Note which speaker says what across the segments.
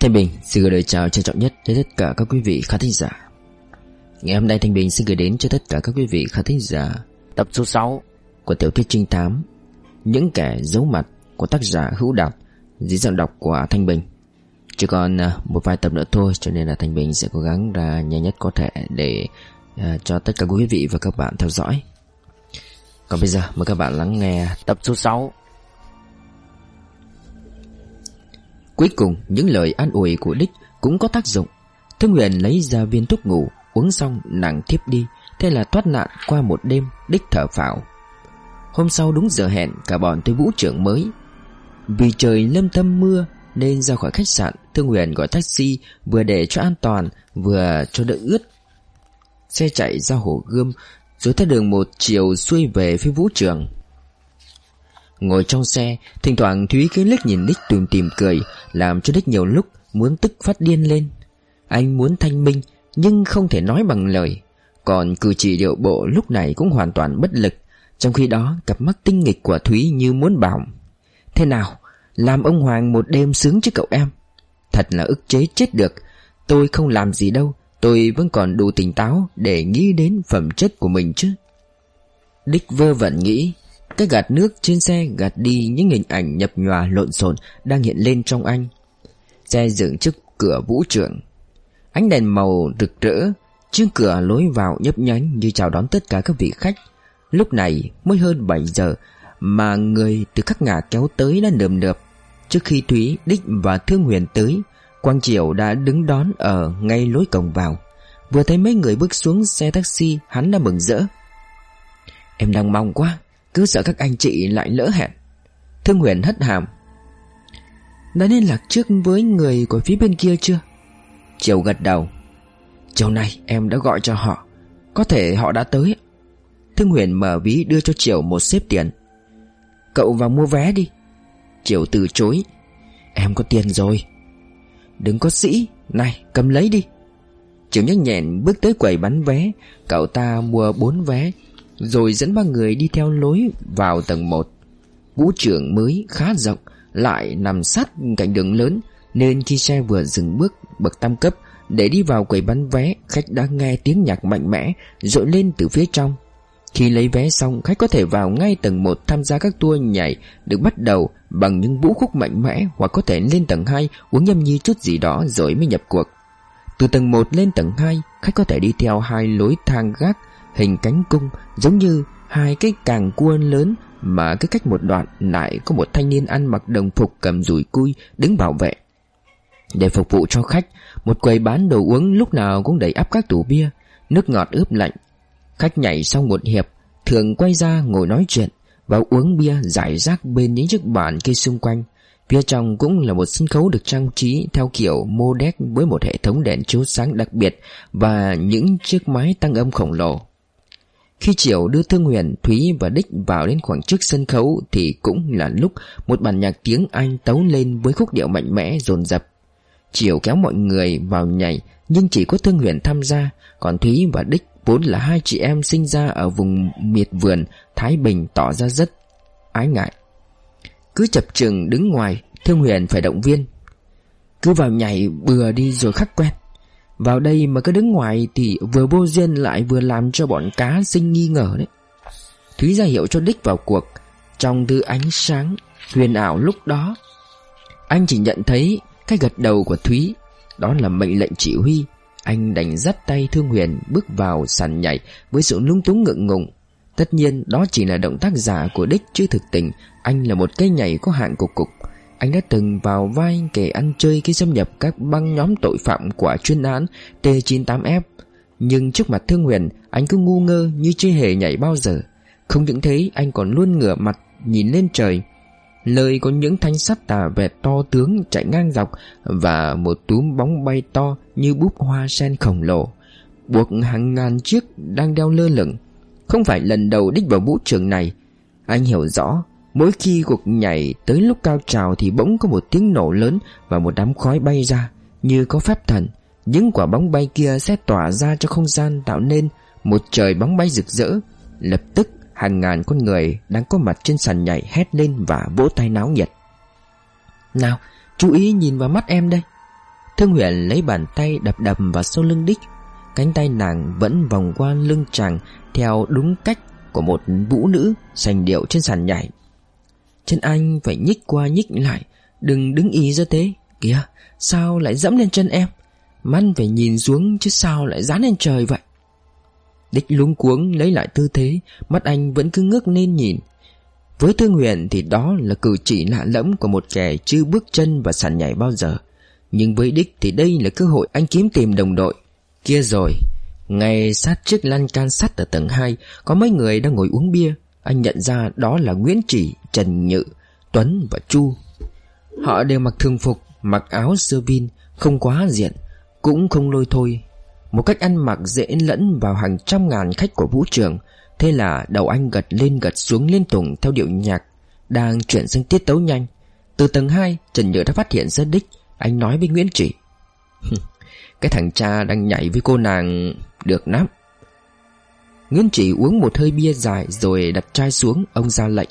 Speaker 1: Thanh Bình xin gửi lời chào trân trọng nhất đến tất cả các quý vị khán thính giả. Ngày hôm nay Thanh Bình xin gửi đến cho tất cả các quý vị khán thính giả tập số 6 của tiểu thuyết trinh thám Những Kẻ Giấu Mặt của tác giả Hữu Đạt, dưới giọng đọc của Thanh Bình. Chỉ còn một vài tập nữa thôi, cho nên là Thanh Bình sẽ cố gắng ra nhanh nhất có thể để cho tất cả quý vị và các bạn theo dõi. Còn bây giờ mời các bạn lắng nghe tập số 6. Cuối cùng những lời an ủi của Đích cũng có tác dụng. Thương Huyền lấy ra viên thuốc ngủ, uống xong nàng thiếp đi. Thế là thoát nạn qua một đêm. Đích thở phào. Hôm sau đúng giờ hẹn, cả bọn tới vũ trường mới. Vì trời lâm thâm mưa nên ra khỏi khách sạn, Thương Huyền gọi taxi, vừa để cho an toàn vừa cho đỡ ướt. Xe chạy ra Hồ Gươm, rồi theo đường một chiều xuôi về phía vũ trường. Ngồi trong xe, thỉnh thoảng Thúy cứ liếc nhìn Đích tủm tỉm cười, làm cho Đích nhiều lúc muốn tức phát điên lên. Anh muốn thanh minh nhưng không thể nói bằng lời, còn cử chỉ điệu bộ lúc này cũng hoàn toàn bất lực. Trong khi đó cặp mắt tinh nghịch của Thúy như muốn bảo: thế nào, làm ông Hoàng một đêm sướng chứ cậu em? Thật là ức chế chết được. Tôi không làm gì đâu, tôi vẫn còn đủ tỉnh táo để nghĩ đến phẩm chất của mình chứ. Đích vơ vẩn nghĩ. Cái gạt nước trên xe gạt đi những hình ảnh nhập nhòa lộn xộn đang hiện lên trong anh. Xe dừng trước cửa vũ trường. Ánh đèn màu rực rỡ trước cửa lối vào nhấp nhánh như chào đón tất cả các vị khách. Lúc này mới hơn 7 giờ mà người từ các ngả kéo tới đã nườm nượp. Trước khi Thúy, Đích và Thương Huyền tới, Quang Triều đã đứng đón ở ngay lối cổng vào. Vừa thấy mấy người bước xuống xe taxi, hắn đã mừng rỡ. Em đang mong quá, cứ sợ các anh chị lại lỡ hẹn. Thương Huyền hất hàm. Đã liên lạc trước với người của phía bên kia chưa? Triều gật đầu. Chiều nay em đã gọi cho họ, có thể họ đã tới. Thương Huyền mở ví đưa cho Triều một xếp tiền. Cậu vào mua vé đi. Triều từ chối. Em có tiền rồi. Đừng có sĩ, này cầm lấy đi. Triều nhanh nhẹn bước tới quầy bán vé. Cậu ta mua 4 vé, rồi dẫn 3 người đi theo lối vào tầng 1. Vũ trường mới khá rộng, lại nằm sát cạnh đường lớn, nên khi xe vừa dừng bước bậc tam cấp để đi vào quầy bán vé, khách đã nghe tiếng nhạc mạnh mẽ dội lên từ phía trong. Khi lấy vé xong, khách có thể vào ngay tầng 1 tham gia các tour nhảy được bắt đầu bằng những vũ khúc mạnh mẽ, hoặc có thể lên tầng 2 uống nhâm nhi chút gì đó rồi mới nhập cuộc. Từ tầng 1 lên tầng 2, khách có thể đi theo 2 lối thang gác hình cánh cung, giống như 2 cái càng cua lớn, mà cứ cách một đoạn lại có một thanh niên ăn mặc đồng phục cầm dùi cui đứng bảo vệ. Để phục vụ cho khách, một quầy bán đồ uống lúc nào cũng đầy ắp các tủ bia, nước ngọt ướp lạnh. Khách nhảy xong một hiệp thường quay ra ngồi nói chuyện và uống bia rải rác bên những chiếc bàn cây xung quanh. Phía trong cũng là một sân khấu được trang trí theo kiểu modern với một hệ thống đèn chiếu sáng đặc biệt và những chiếc máy tăng âm khổng lồ. Khi Triều đưa Thương Huyền, Thúy và Đích vào đến khoảng trước sân khấu thì cũng là lúc một bản nhạc tiếng Anh tấu lên với khúc điệu mạnh mẽ dồn dập. Triều kéo mọi người vào nhảy, nhưng chỉ có Thương Huyền tham gia, còn Thúy và Đích vốn là 2 chị em sinh ra ở vùng miệt vườn Thái Bình tỏ ra rất ái ngại. Cứ chập chừng đứng ngoài, Thương Huyền phải động viên. Cứ vào nhảy bừa đi rồi khắc quen. Vào đây mà cứ đứng ngoài thì vừa vô duyên lại vừa làm cho bọn cá sinh nghi ngờ đấy. Thúy ra hiệu cho Đích vào cuộc. Trong thứ ánh sáng huyền ảo lúc đó, anh chỉ nhận thấy cái gật đầu của Thúy. Đó là mệnh lệnh chỉ huy. Anh đành dắt tay Thương Huyền bước vào sàn nhảy với sự lúng túng ngượng ngùng. Tất nhiên đó chỉ là động tác giả của Đích, chứ thực tình anh là một cây nhảy có hạng cục cục. Anh đã từng vào vai kẻ ăn chơi khi xâm nhập các băng nhóm tội phạm của chuyên án T98F. Nhưng trước mặt Thương Huyền, anh cứ ngu ngơ như chưa hề nhảy bao giờ. Không những thế, anh còn luôn ngửa mặt nhìn lên trời. Nơi có những thanh sắt tà vẹt to tướng chạy ngang dọc, và một túm bóng bay to như búp hoa sen khổng lồ, buộc hàng ngàn chiếc đang đeo lơ lửng. Không phải lần đầu Đích vào vũ trường này. Anh hiểu rõ, mỗi khi cuộc nhảy tới lúc cao trào thì bỗng có một tiếng nổ lớn và một đám khói bay ra. Như có phép thần, những quả bóng bay kia sẽ tỏa ra cho không gian, tạo nên một trời bóng bay rực rỡ. Lập tức hàng ngàn con người đang có mặt trên sàn nhảy hét lên và vỗ tay náo nhiệt. Nào, chú ý nhìn vào mắt em đây. Thương Huyền lấy bàn tay đập đập vào sau lưng đích. Cánh tay nàng vẫn vòng qua lưng chàng theo đúng cách của một vũ nữ sành điệu trên sàn nhảy. Chân anh phải nhích qua nhích lại, đừng đứng y ra thế. Kìa, sao lại dẫm lên chân em? Mắt phải nhìn xuống chứ sao lại dán lên trời vậy? Đích luống cuống lấy lại tư thế, mắt anh vẫn cứ ngước lên nhìn. Với Thương Huyền thì đó là cử chỉ lạ lẫm của một kẻ chưa bước chân vào sàn nhảy bao giờ. Nhưng với Đích thì đây là cơ hội anh kiếm tìm đồng đội. Kia rồi, ngay sát trước lan can sắt ở tầng 2, có mấy người đang ngồi uống bia. Anh nhận ra đó là Nguyễn Chỉ, Trần Nhự, Tuấn và Chu. Họ đều mặc thường phục, mặc áo sơ vin, không quá diện, cũng không lôi thôi. Một cách ăn mặc dễ lẫn vào hàng trăm ngàn khách của vũ trường. Thế là đầu anh gật lên gật xuống liên tục theo điệu nhạc đang chuyển sang tiết tấu nhanh. Từ tầng 2, Trần Nhự đã phát hiện ra Đích. Anh nói với Nguyễn Chỉ: cái thằng cha đang nhảy với cô nàng được lắm. Nguyễn Chỉ uống một hơi bia dài rồi đặt chai xuống. Ông ra lệnh: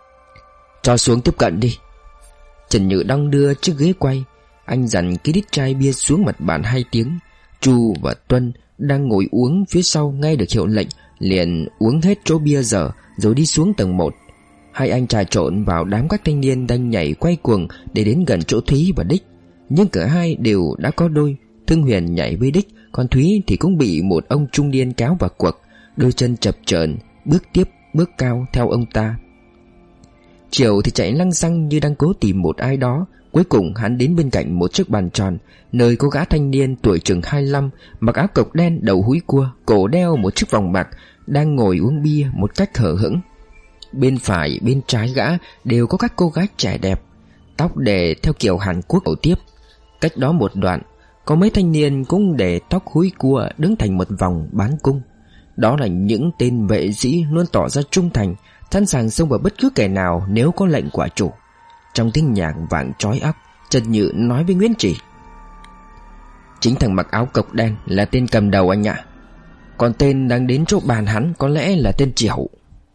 Speaker 1: cho xuống tiếp cận đi. Trần Nhự đong đưa chiếc ghế quay. Anh dằn cái đít chai bia xuống mặt bàn 2 tiếng. Chu và Tuân đang ngồi uống phía sau nghe được hiệu lệnh liền uống hết chỗ bia dở rồi đi xuống tầng 1. Hai anh trà trộn vào đám các thanh niên đang nhảy quay cuồng để đến gần chỗ Thúy và Đích. Nhưng cả hai đều đã có đôi. Thương Huyền nhảy với Đích, còn Thúy thì cũng bị một ông trung niên kéo vào cuộc. Đôi chân chập chờn, bước tiếp bước cao theo ông ta. Triều thì chạy lăng xăng như đang cố tìm một ai đó. Cuối cùng hắn đến bên cạnh một chiếc bàn tròn, nơi có gã thanh niên tuổi chừng 25, mặc áo cộc đen, đầu húi cua, cổ đeo một chiếc vòng bạc, đang ngồi uống bia một cách hở hững. Bên phải bên trái gã đều có các cô gái trẻ đẹp, tóc để theo kiểu Hàn Quốc ẩu tiếp. Cách đó một đoạn, có mấy thanh niên cũng để tóc húi cua đứng thành một vòng bán cung. Đó là những tên vệ sĩ luôn tỏ ra trung thành, sẵn sàng xông vào bất cứ kẻ nào nếu có lệnh của chủ. Trong tiếng nhạc vang chói óc, Trần Nhự nói với Nguyễn Chỉ: chính thằng mặc áo cộc đen là tên cầm đầu anh ạ. Còn tên đang đến chỗ bàn hắn có lẽ là tên Triểu.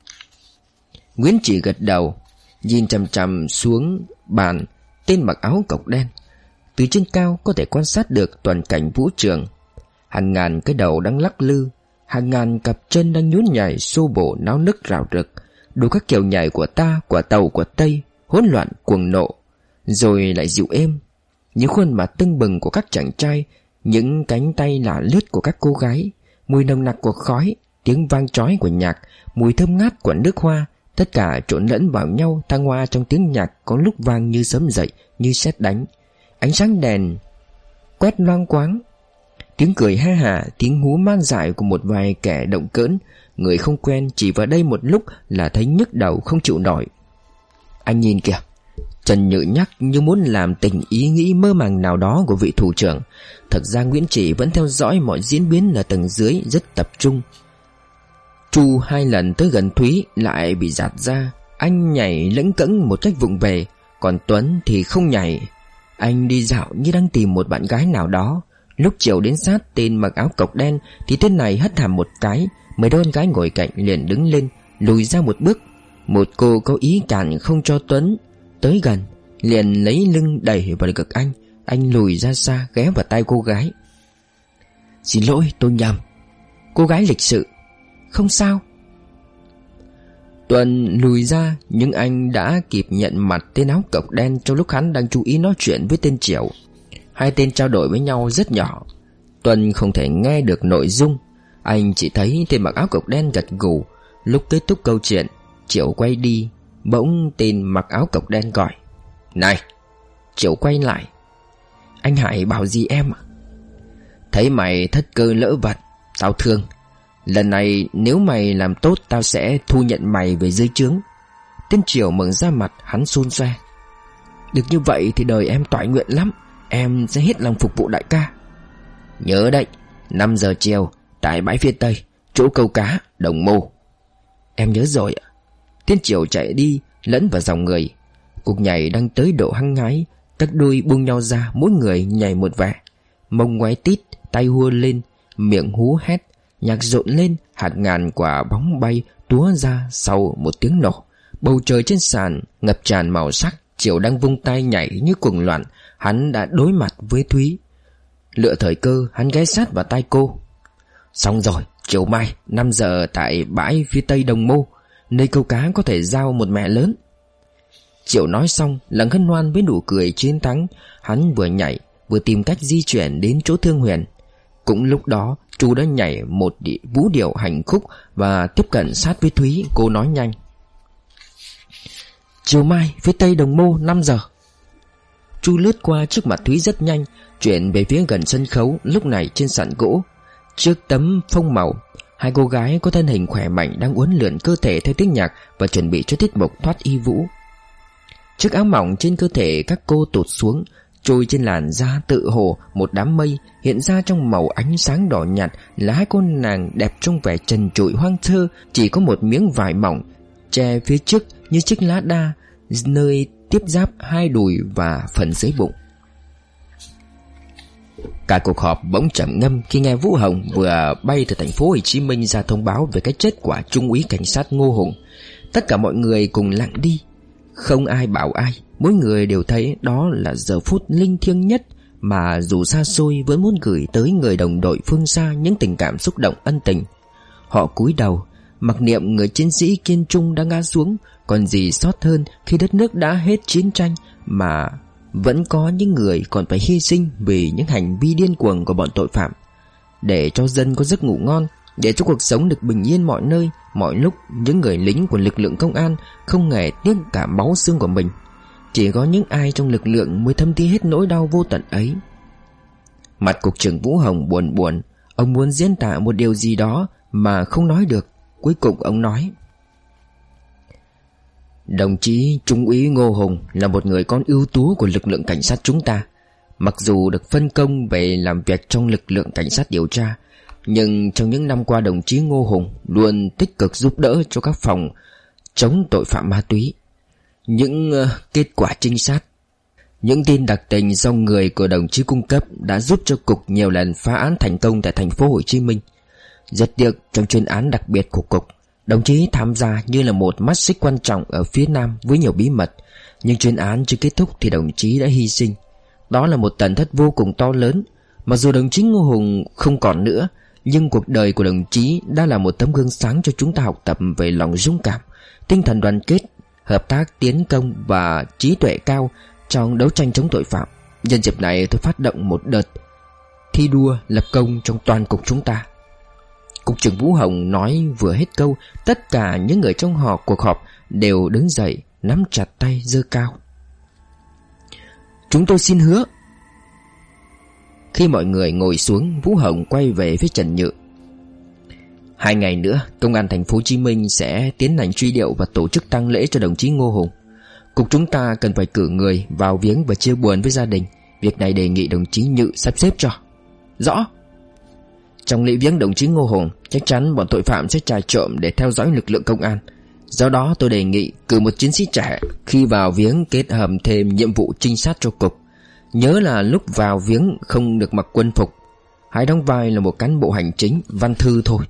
Speaker 1: Nguyễn Chỉ gật đầu, nhìn chằm chằm xuống bàn tên mặc áo cộc đen. Từ trên cao có thể quan sát được toàn cảnh vũ trường. Hàng ngàn cái đầu đang lắc lư, hàng ngàn cặp chân đang nhún nhảy xô bổ náo nức rào rực, đủ các kiểu nhảy của ta, của Tàu, của Tây, hỗn loạn cuồng nộ, rồi lại dịu êm. Những khuôn mặt tưng bừng của các chàng trai, những cánh tay lả lướt của các cô gái, mùi nồng nặc của khói, tiếng vang chói của nhạc, mùi thơm ngát của nước hoa, tất cả trộn lẫn vào nhau thăng hoa trong tiếng nhạc có lúc vang như sấm dậy, như sét đánh. Ánh sáng đèn quét loang quáng, tiếng cười ha hả, tiếng hú man dại của một vài kẻ động cỡn. Người không quen chỉ vào đây một lúc là thấy nhức đầu không chịu nổi. Anh nhìn kìa, Trần Nhự nhắc như muốn làm tỉnh ý nghĩ mơ màng nào đó của vị thủ trưởng. Thật ra Nguyễn Chỉ vẫn theo dõi mọi diễn biến ở tầng dưới rất tập trung. Chu 2 lần tới gần Thúy lại bị gạt ra. Anh nhảy lững cững một cách vụng về. Còn Tuấn thì không nhảy. Anh đi dạo như đang tìm một bạn gái nào đó. Lúc Triều đến sát tên mặc áo cộc đen thì tên này hất hàm một cái. Mấy đôi con gái ngồi cạnh liền đứng lên, lùi ra một bước. Một cô có ý cản không cho Tuấn tới gần, liền lấy lưng đẩy vào ngực anh. Anh lùi ra xa, ghé vào tai cô gái: xin lỗi, tôi nhầm. Cô gái lịch sự: không sao. Tuấn lùi ra, nhưng anh đã kịp nhận mặt tên áo cộc đen trong lúc hắn đang chú ý nói chuyện với tên Triều. Hai tên trao đổi với nhau rất nhỏ. Tuấn không thể nghe được nội dung. Anh chỉ thấy tên mặc áo cộc đen gật gù. Lúc kết thúc câu chuyện, Triều quay đi. Bỗng tên mặc áo cộc đen gọi: này! Triều quay lại: anh Hải bảo gì em ạ? Thấy mày thất cơ lỡ vật, tao thương. Lần này nếu mày làm tốt, tao sẽ thu nhận mày về dưới trướng. Tên Triều mừng ra mặt, hắn xôn xoe: được như vậy thì đời em toại nguyện lắm. Em sẽ hết lòng phục vụ đại ca. Nhớ đấy, 5 giờ chiều tại bãi phía Tây, chỗ câu cá Đồng Mô. Em nhớ rồi ạ. Tên Triều chạy đi lẫn vào dòng người. Cuộc nhảy đang tới độ hăng hái. Các đôi buông nhau ra, mỗi người nhảy một vẻ. Mông ngoái tít, tay hua lên, miệng hú hét. Nhạc rộn lên, hàng ngàn quả bóng bay túa ra sau một tiếng nổ. Bầu trời trên sàn ngập tràn màu sắc. Triều đang vung tay nhảy như cuồng loạn. Hắn đã đối mặt với Thúy. Lựa thời cơ, hắn ghé sát vào tai cô. Xong rồi, chiều mai 5 giờ tại bãi phía tây Đồng Mô, nơi câu cá có thể giao một mẹ lớn. Triệu nói xong lặng hân hoan với nụ cười chiến thắng. Hắn vừa nhảy vừa tìm cách di chuyển đến chỗ Thương Huyền. Cũng lúc đó Chu đã nhảy một vũ điệu hành khúc và tiếp cận sát với Thúy. Cô nói nhanh: chiều mai phía tây Đồng Mô 5 giờ. Chu lướt qua trước mặt Thúy rất nhanh, chuyển về phía gần sân khấu. Lúc này trên sàn gỗ, trước tấm phông màu, hai cô gái có thân hình khỏe mạnh đang uốn lượn cơ thể theo tiếng nhạc và chuẩn bị cho tiết mục thoát y vũ. Chiếc áo mỏng trên cơ thể các cô tụt xuống, trôi trên làn da tự hồ một đám mây. Hiện ra trong màu ánh sáng đỏ nhạt là hai cô nàng đẹp trong vẻ trần trụi hoang sơ, chỉ có một miếng vải mỏng che phía trước như chiếc lá đa, nơi tiếp giáp hai đùi và phần dưới bụng. Cả cuộc họp bỗng trầm ngâm khi nghe Vũ Hồng vừa bay từ thành phố Hồ Chí Minh ra thông báo về cái chết của Trung úy cảnh sát Ngô Hùng. Tất cả mọi người cùng lặng đi, không ai bảo ai. Mỗi người đều thấy đó là giờ phút linh thiêng nhất mà dù xa xôi vẫn muốn gửi tới người đồng đội phương xa những tình cảm xúc động ân tình. Họ cúi đầu mặc niệm người chiến sĩ kiên trung đã ngã xuống. Còn gì xót hơn khi đất nước đã hết chiến tranh mà vẫn có những người còn phải hy sinh vì những hành vi điên cuồng của bọn tội phạm. Để cho dân có giấc ngủ ngon, để cho cuộc sống được bình yên mọi nơi, mọi lúc, những người lính của lực lượng công an không hề tiếc cả máu xương của mình. Chỉ có những ai trong lực lượng mới thấm thía hết nỗi đau vô tận ấy. Mặt cục trưởng Vũ Hồng buồn buồn. Ông muốn diễn tả một điều gì đó mà không nói được. Cuối cùng ông nói: đồng chí Trung úy Ngô Hùng là một người con ưu tú của lực lượng cảnh sát chúng ta. Mặc dù được phân công về làm việc trong lực lượng cảnh sát điều tra, nhưng trong những năm qua đồng chí Ngô Hùng luôn tích cực giúp đỡ cho các phòng chống tội phạm ma túy. Những kết quả trinh sát, những tin đặc tình do người của đồng chí cung cấp đã giúp cho cục nhiều lần phá án thành công tại thành phố Hồ Chí Minh. Rất tiếc trong chuyên án đặc biệt của cục, đồng chí tham gia như là một mắt xích quan trọng ở phía Nam với nhiều bí mật. Nhưng chuyên án chưa kết thúc thì đồng chí đã hy sinh. Đó là một tổn thất vô cùng to lớn. Mặc dù đồng chí Ngô Hùng không còn nữa, nhưng cuộc đời của đồng chí đã là một tấm gương sáng cho chúng ta học tập về lòng dũng cảm, tinh thần đoàn kết, hợp tác tiến công và trí tuệ cao trong đấu tranh chống tội phạm. Nhân dịp này tôi phát động một đợt thi đua lập công trong toàn cục chúng ta. Cục trưởng Vũ Hồng nói vừa hết câu, tất cả những người trong cuộc họp đều đứng dậy, nắm chặt tay giơ cao. Chúng tôi xin hứa. Khi mọi người ngồi xuống, Vũ Hồng quay về phía Trần Nhự. 2 ngày nữa, công an thành phố Hồ Chí Minh sẽ tiến hành truy điệu và tổ chức tang lễ cho đồng chí Ngô Hùng. Cục chúng ta cần phải cử người vào viếng và chia buồn với gia đình. Việc này đề nghị đồng chí Nhự sắp xếp cho. Rõ. Trong lễ viếng đồng chí Ngô Hùng, chắc chắn bọn tội phạm sẽ trà trộn để theo dõi lực lượng công an. Do đó tôi đề nghị cử một chiến sĩ trẻ khi vào viếng kết hợp thêm nhiệm vụ trinh sát cho cục. Nhớ là lúc vào viếng không được mặc quân phục, hãy đóng vai là một cán bộ hành chính, văn thư thôi.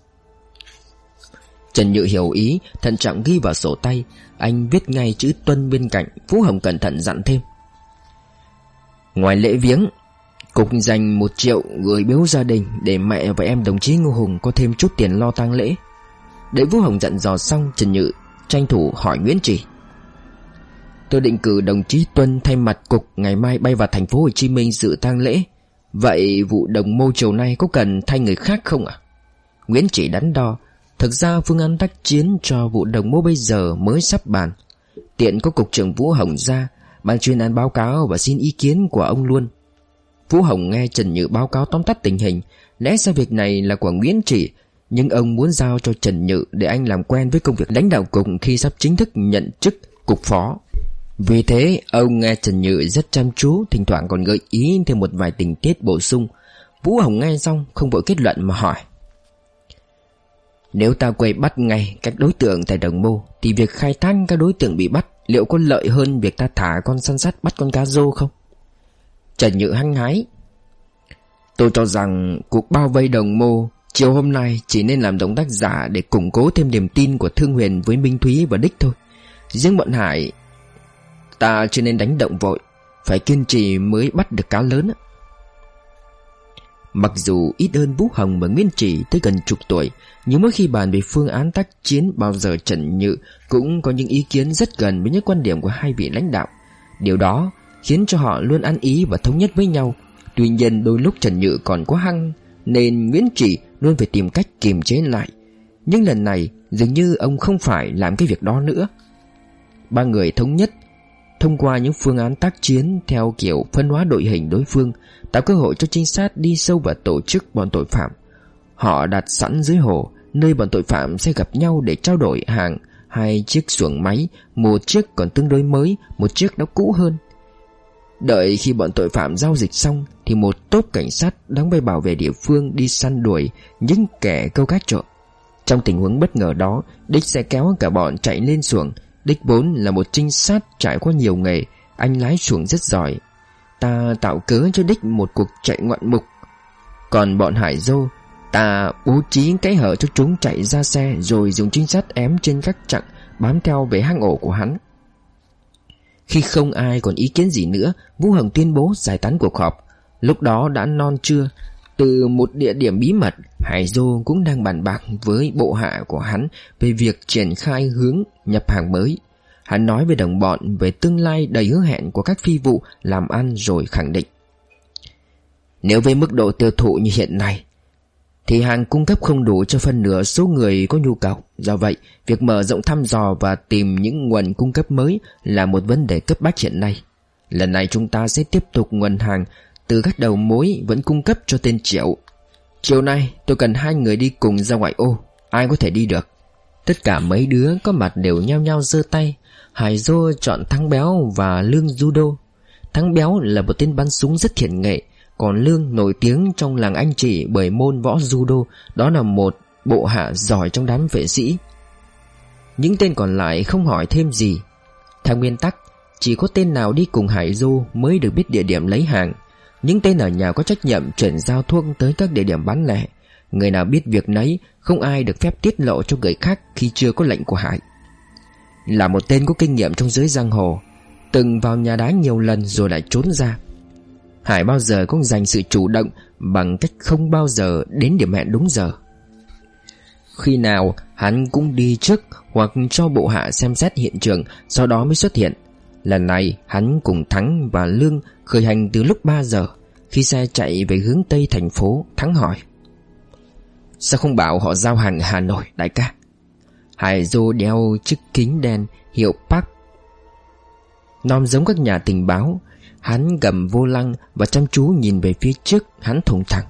Speaker 1: Trần Nhự hiểu ý, thận trọng ghi vào sổ tay. Anh viết ngay chữ Tuân bên cạnh. Vũ Hồng cẩn thận dặn thêm: ngoài lễ viếng, cục dành 1 triệu gửi biếu gia đình để mẹ và em đồng chí Ngô Hùng có thêm chút tiền lo tang lễ. Để Vũ Hồng dặn dò xong, Trần Nhự tranh thủ hỏi Nguyễn Trì: tôi định cử đồng chí Tuân thay mặt cục ngày mai bay vào thành phố Hồ Chí Minh dự tang lễ. Vậy vụ Đồng Mô chiều nay có cần thay người khác không ạ? Nguyễn Trì đắn đo. Thực ra phương án tác chiến cho vụ Đồng Mô bây giờ mới sắp bàn. Tiện có cục trưởng Vũ Hồng ra, ban chuyên án báo cáo và xin ý kiến của ông luôn. Vũ Hồng nghe Trần Nhự báo cáo tóm tắt tình hình. Lẽ ra việc này là của Nguyễn Trì, nhưng ông muốn giao cho Trần Nhự để anh làm quen với công việc lãnh đạo cục khi sắp chính thức nhận chức cục phó. Vì thế ông nghe Trần Nhự rất chăm chú, thỉnh thoảng còn gợi ý thêm một vài tình tiết bổ sung. Vũ Hồng nghe xong không vội kết luận mà hỏi: nếu ta quay bắt ngay các đối tượng tại Đồng Mô thì việc khai thác các đối tượng bị bắt liệu có lợi hơn việc ta thả con săn sắt bắt con cá rô không? Trần Nhự hăng hái: tôi cho rằng cuộc bao vây Đồng Mô chiều hôm nay chỉ nên làm động tác giả để củng cố thêm niềm tin của Thương Huyền với Minh Thúy và Đích thôi. Riêng bọn Hải ta chưa nên đánh động vội, phải kiên trì mới bắt được cá lớn. Mặc dù ít hơn Vũ Hồng và Nguyên Chỉ tới gần chục tuổi, nhưng mỗi khi bàn về phương án tác chiến, bao giờ Trần Nhự cũng có những ý kiến rất gần với những quan điểm của hai vị lãnh đạo. Điều đó khiến cho họ luôn ăn ý và thống nhất với nhau. Tuy nhiên đôi lúc Trần Nhự còn quá hăng, nên Nguyễn Chỉ luôn phải tìm cách kiềm chế lại. Nhưng lần này dường như ông không phải làm cái việc đó nữa. Ba người thống nhất thông qua những phương án tác chiến theo kiểu phân hóa đội hình đối phương, tạo cơ hội cho trinh sát đi sâu vào tổ chức bọn tội phạm. Họ đặt sẵn dưới hồ, nơi bọn tội phạm sẽ gặp nhau để trao đổi hàng, 2 chiếc xuồng máy, một chiếc còn tương đối mới, một chiếc đã cũ hơn. Đợi khi bọn tội phạm giao dịch xong thì một tốp cảnh sát đóng vai bảo vệ địa phương đi săn đuổi những kẻ câu cá trộm. Trong tình huống bất ngờ đó, Đích sẽ kéo cả bọn chạy lên xuồng. Đích vốn là một trinh sát trải qua nhiều nghề, anh lái xuồng rất giỏi. Ta tạo cớ cho Đích một cuộc chạy ngoạn mục. Còn bọn Hải Dô, ta bố trí cái hở cho chúng chạy ra xe, rồi dùng trinh sát ém trên các chặng bám theo về hang ổ của hắn. Khi không ai còn ý kiến gì nữa, Vũ Hồng tuyên bố giải tán cuộc họp. Lúc đó đã non trưa. Từ một địa điểm bí mật, Hải Dô cũng đang bàn bạc với bộ hạ của hắn về việc triển khai hướng nhập hàng mới. Hắn nói với đồng bọn về tương lai đầy hứa hẹn của các phi vụ làm ăn, rồi khẳng định: nếu với mức độ tiêu thụ như hiện nay thì hàng cung cấp không đủ cho phân nửa số người có nhu cầu. Do vậy, việc mở rộng thăm dò và tìm những nguồn cung cấp mới là một vấn đề cấp bách hiện nay. Lần này chúng ta sẽ tiếp tục nguồn hàng từ các đầu mối vẫn cung cấp cho tên Triệu. Chiều nay tôi cần 2 người đi cùng ra ngoại ô. Ai có thể đi được? Tất cả mấy đứa có mặt đều nhao nhao giơ tay. Hải Dô chọn Thắng Béo và Lương Judo. Thắng Béo là một tên bắn súng rất thiện nghệ, còn Lương nổi tiếng trong làng anh chị bởi môn võ judo. Đó là một bộ hạ giỏi trong đám vệ sĩ. Những tên còn lại không hỏi thêm gì. Theo nguyên tắc, chỉ có tên nào đi cùng Hải Dô mới được biết địa điểm lấy hàng. Những tên ở nhà có trách nhiệm chuyển giao thuốc tới các địa điểm bán lẻ. Người nào biết việc nấy, không ai được phép tiết lộ cho người khác khi chưa có lệnh của Hải. Là một tên có kinh nghiệm trong giới giang hồ, từng vào nhà đá nhiều lần rồi lại trốn ra, Hải bao giờ cũng dành sự chủ động bằng cách không bao giờ đến điểm hẹn đúng giờ. Khi nào hắn cũng đi trước hoặc cho bộ hạ xem xét hiện trường, sau đó mới xuất hiện. Lần này hắn cùng Thắng và Lương khởi hành từ lúc 3 giờ. Khi xe chạy về hướng Tây thành phố, Thắng hỏi: sao không bảo họ giao hàng ở Hà Nội đại ca? Hải Dô đeo chiếc kính đen hiệu Park, nom giống các nhà tình báo. Hắn gầm vô lăng và chăm chú nhìn về phía trước. Hắn thùng thẳng: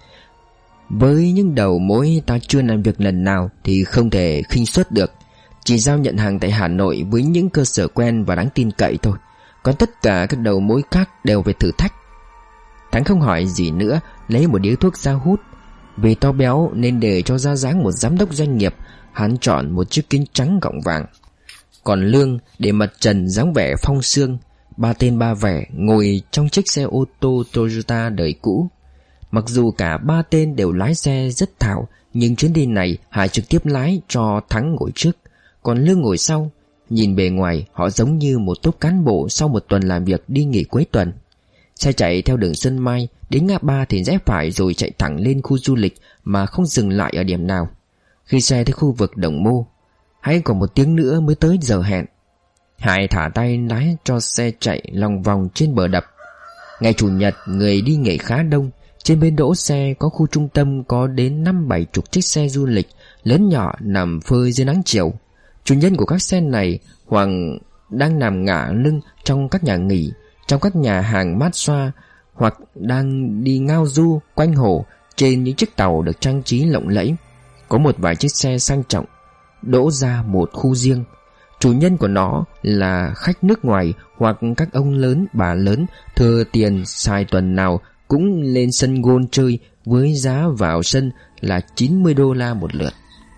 Speaker 1: với những đầu mối ta chưa làm việc lần nào thì không thể khinh suất được. Chỉ giao nhận hàng tại Hà Nội với những cơ sở quen và đáng tin cậy thôi. Còn tất cả các đầu mối khác đều về thử thách. Thắng không hỏi gì nữa, lấy một điếu thuốc ra hút. Vì to béo nên để cho ra dáng một giám đốc doanh nghiệp, hắn chọn một chiếc kính trắng gọng vàng. Còn Lương để mặt trần dáng vẻ phong sương. 3 tên 3 vẻ ngồi trong chiếc xe ô tô Toyota đời cũ. Mặc dù cả 3 tên đều lái xe rất thạo, nhưng chuyến đi này Hải trực tiếp lái cho Thắng ngồi trước, còn Lương ngồi sau. Nhìn bề ngoài họ giống như một tốp cán bộ sau một tuần làm việc đi nghỉ cuối tuần. Xe chạy theo đường Xuân Mai, đến ngã ba thì rẽ phải rồi chạy thẳng lên khu du lịch mà không dừng lại ở điểm nào. Khi xe tới khu vực Đồng Mô, hay còn 1 tiếng nữa mới tới giờ hẹn, Hải thả tay lái cho xe chạy lòng vòng trên bờ đập. Ngày Chủ nhật người đi nghỉ khá đông. Trên bến đỗ xe có khu trung tâm có đến 50-70 chiếc xe du lịch lớn nhỏ nằm phơi dưới nắng chiều. Chủ nhân của các xe này hoặc đang nằm ngả lưng trong các nhà nghỉ, trong các nhà hàng mát xoa, hoặc đang đi ngao du quanh hồ trên những chiếc tàu được trang trí lộng lẫy. Có một vài chiếc xe sang trọng đỗ ra một khu riêng. Chủ nhân của nó là khách nước ngoài hoặc các ông lớn bà lớn thừa tiền xài tuần nào cũng lên sân golf chơi với giá vào sân là $90 một lượt.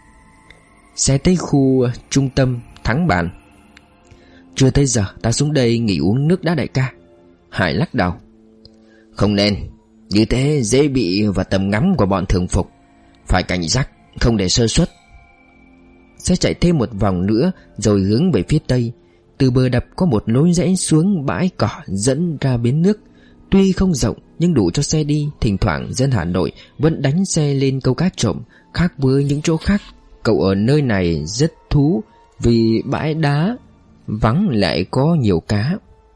Speaker 1: Xe tới khu trung tâm, Thắng bàn: chưa tới giờ, ta xuống đây nghỉ uống nước đã đại ca. Hải lắc đầu: không nên, như thế dễ bị vào tầm ngắm của bọn thường phục. Phải cảnh giác, không để sơ suất. Xe chạy thêm một vòng nữa rồi hướng về phía tây. Từ bờ đập có một lối rẽ xuống bãi cỏ dẫn ra bến nước. Tuy không rộng nhưng đủ cho xe đi. Thỉnh thoảng dân Hà Nội vẫn đánh xe lên câu cá trộm. Khác với những chỗ khác, cậu ở nơi này rất thú vì bãi đá vắng lại có nhiều cá.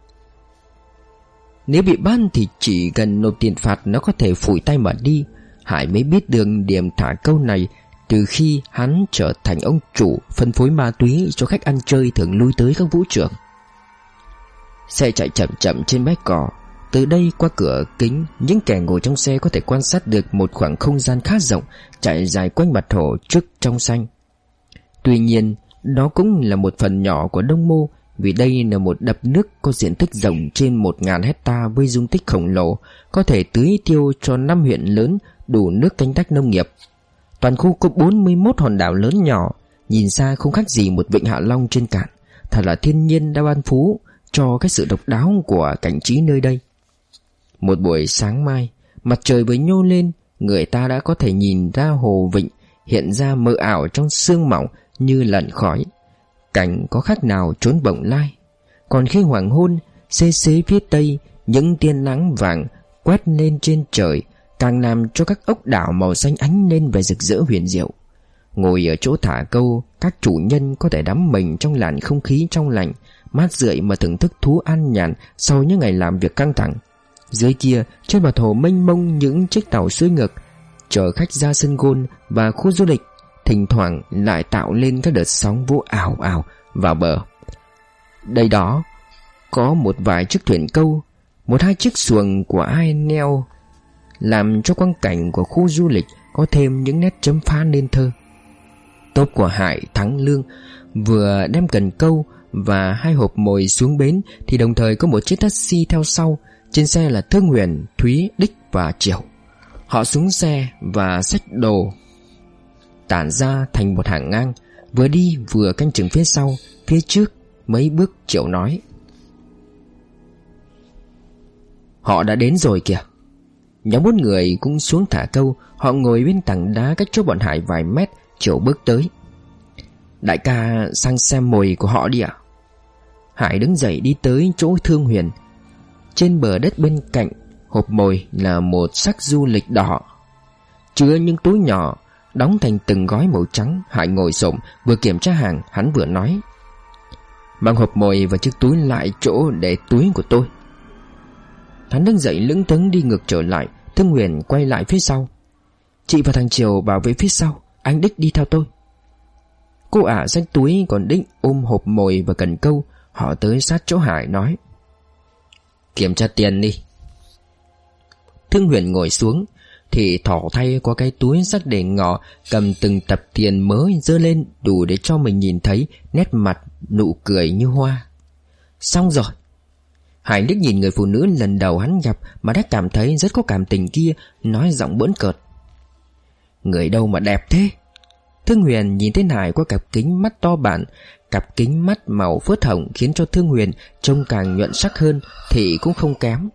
Speaker 1: Nếu bị bắt thì chỉ cần nộp tiền phạt nó có thể phủi tay mà đi. Hải mới biết được điểm thả câu này từ khi hắn trở thành ông chủ phân phối ma túy cho khách ăn chơi thường lui tới các vũ trường. Xe chạy chậm chậm trên bãi cỏ. Từ đây qua cửa kính, những kẻ ngồi trong xe có thể quan sát được một khoảng không gian khá rộng trải dài quanh mặt hồ trước trong xanh. Tuy nhiên, đó cũng là một phần nhỏ của Đông Mô, vì đây là một đập nước có diện tích rộng trên 1.000 hecta với dung tích khổng lồ, có thể tưới tiêu cho 5 huyện lớn, đủ nước canh tác nông nghiệp. Toàn khu có 41 hòn đảo lớn nhỏ, nhìn xa không khác gì một vịnh Hạ Long trên cạn. Thật là thiên nhiên đã ban phú cho cái sự độc đáo của cảnh trí nơi đây. Một buổi sáng mai, mặt trời vừa nhô lên, người ta đã có thể nhìn ra hồ vịnh hiện ra mờ ảo trong sương mỏng như lẩn khói. Cảnh có khác nào trốn bồng lai. Còn khi hoàng hôn, xế xế phía tây, những tia nắng vàng quét lên trên trời càng làm cho các ốc đảo màu xanh ánh lên vẻ rực rỡ huyền diệu. Ngồi ở chỗ thả câu, các chủ nhân có thể đắm mình trong làn không khí trong lành, mát rượi mà thưởng thức thú an nhàn sau những ngày làm việc căng thẳng. Dưới kia, trên mặt hồ mênh mông những chiếc tàu xuôi ngược chở khách ra sân golf và khu du lịch, thỉnh thoảng lại tạo lên các đợt sóng vỗ ào ào vào bờ. Đây đó có một vài chiếc thuyền câu, một hai chiếc xuồng của ai neo, làm cho quang cảnh của khu du lịch có thêm những nét chấm phá nên thơ. Tốp của Hải, Thắng, Lương vừa đem cần câu và 2 hộp mồi xuống bến thì đồng thời có một chiếc taxi theo sau. Trên xe là Thương Huyền, Thúy, Đích và Triều. Họ xuống xe và xách đồ tản ra thành một hàng ngang, vừa đi vừa canh chừng phía sau. Phía trước mấy bước Triều nói: "Họ đã đến rồi kìa." Nhóm 4 người cũng xuống thả câu. Họ ngồi bên tảng đá cách chỗ bọn Hải vài mét. Triều bước tới: "Đại ca sang xem mồi của họ đi ạ." Hải đứng dậy đi tới chỗ Thương Huyền. Trên bờ đất bên cạnh hộp mồi là một xác du lịch đỏ, chứa những túi nhỏ đóng thành từng gói màu trắng. Hải ngồi xổm vừa kiểm tra hàng, hắn vừa nói: "Mang hộp mồi và chiếc túi lại chỗ để túi của tôi." Hắn đứng dậy lững thững đi ngược trở lại. Thương Huyền quay lại phía sau: "Chị và thằng Triều bảo vệ phía sau, anh Đích đi theo tôi." Cô ả xách túi, còn Đích ôm hộp mồi và cần câu. Họ tới sát chỗ Hải nói: "Kiểm tra tiền đi." Thương Huyền ngồi xuống thì thỏ thay qua cái túi sắc để ngọ, cầm từng tập tiền mới giơ lên đủ để cho mình nhìn thấy nét mặt nụ cười như hoa. Xong rồi. Hải liếc nhìn người phụ nữ lần đầu hắn gặp mà đã cảm thấy rất có cảm tình kia, nói giọng bỡn cợt: "Người đâu mà đẹp thế?" Thương Huyền nhìn thấy Hải qua cặp kính mắt to bản. Cặp kính mắt màu phớt hồng khiến cho Thương Huyền trông càng nhuận sắc hơn, thì cũng không kém.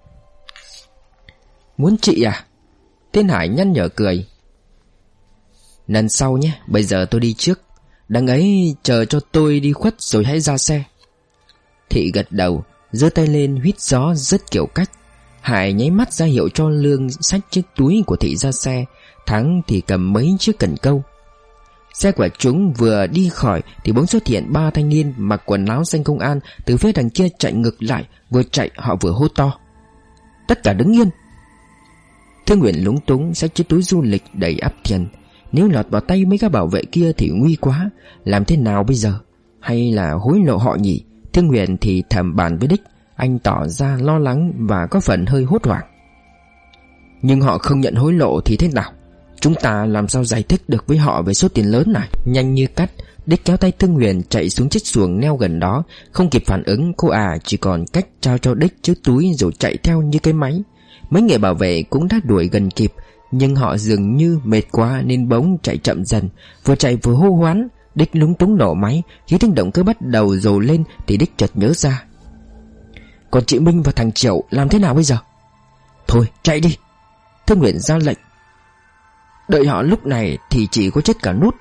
Speaker 1: "Muốn chị à?" Tên Hải nhăn nhở cười: "Lần sau nhé, bây giờ tôi đi trước. Đằng ấy chờ cho tôi đi khuất rồi hãy ra xe." Thị gật đầu, giơ tay lên huýt gió rất kiểu cách. Hải nháy mắt ra hiệu cho Lương xách chiếc túi của Thị ra xe. Thắng thì cầm mấy chiếc cần câu. Xe của chúng vừa đi khỏi thì bỗng xuất hiện 3 thanh niên mặc quần áo xanh công an từ phía đằng kia chạy ngược lại. Vừa chạy họ vừa hô to: "Tất cả đứng yên!" Thương Huyền lúng túng xách chiếc túi du lịch đầy ắp tiền. Nếu lọt vào tay mấy các bảo vệ kia thì nguy quá. Làm thế nào bây giờ? Hay là hối lộ họ nhỉ? Thương Huyền thì thầm bàn với Đích. Anh tỏ ra lo lắng và có phần hơi hốt hoảng. "Nhưng họ không nhận hối lộ thì thế nào? Chúng ta làm sao giải thích được với họ về số tiền lớn này?" Nhanh như cắt, Đích kéo tay Thương Huyền chạy xuống chiếc xuồng neo gần đó. Không kịp phản ứng, cô chỉ còn cách trao cho Đích chiếc túi rồi chạy theo như cái máy. Mấy người bảo vệ cũng đã đuổi gần kịp, nhưng họ dường như mệt quá nên bỗng chạy chậm dần. Vừa chạy vừa hô hoán. Đích lúng túng nổ máy. Khi tiếng động cơ bắt đầu dồn lên thì Đích chợt nhớ ra: "Còn chị Minh và thằng Triệu làm thế nào bây giờ?" "Thôi chạy đi." Thương Huyền ra lệnh. "Đợi họ lúc này thì chỉ có chết cả nút."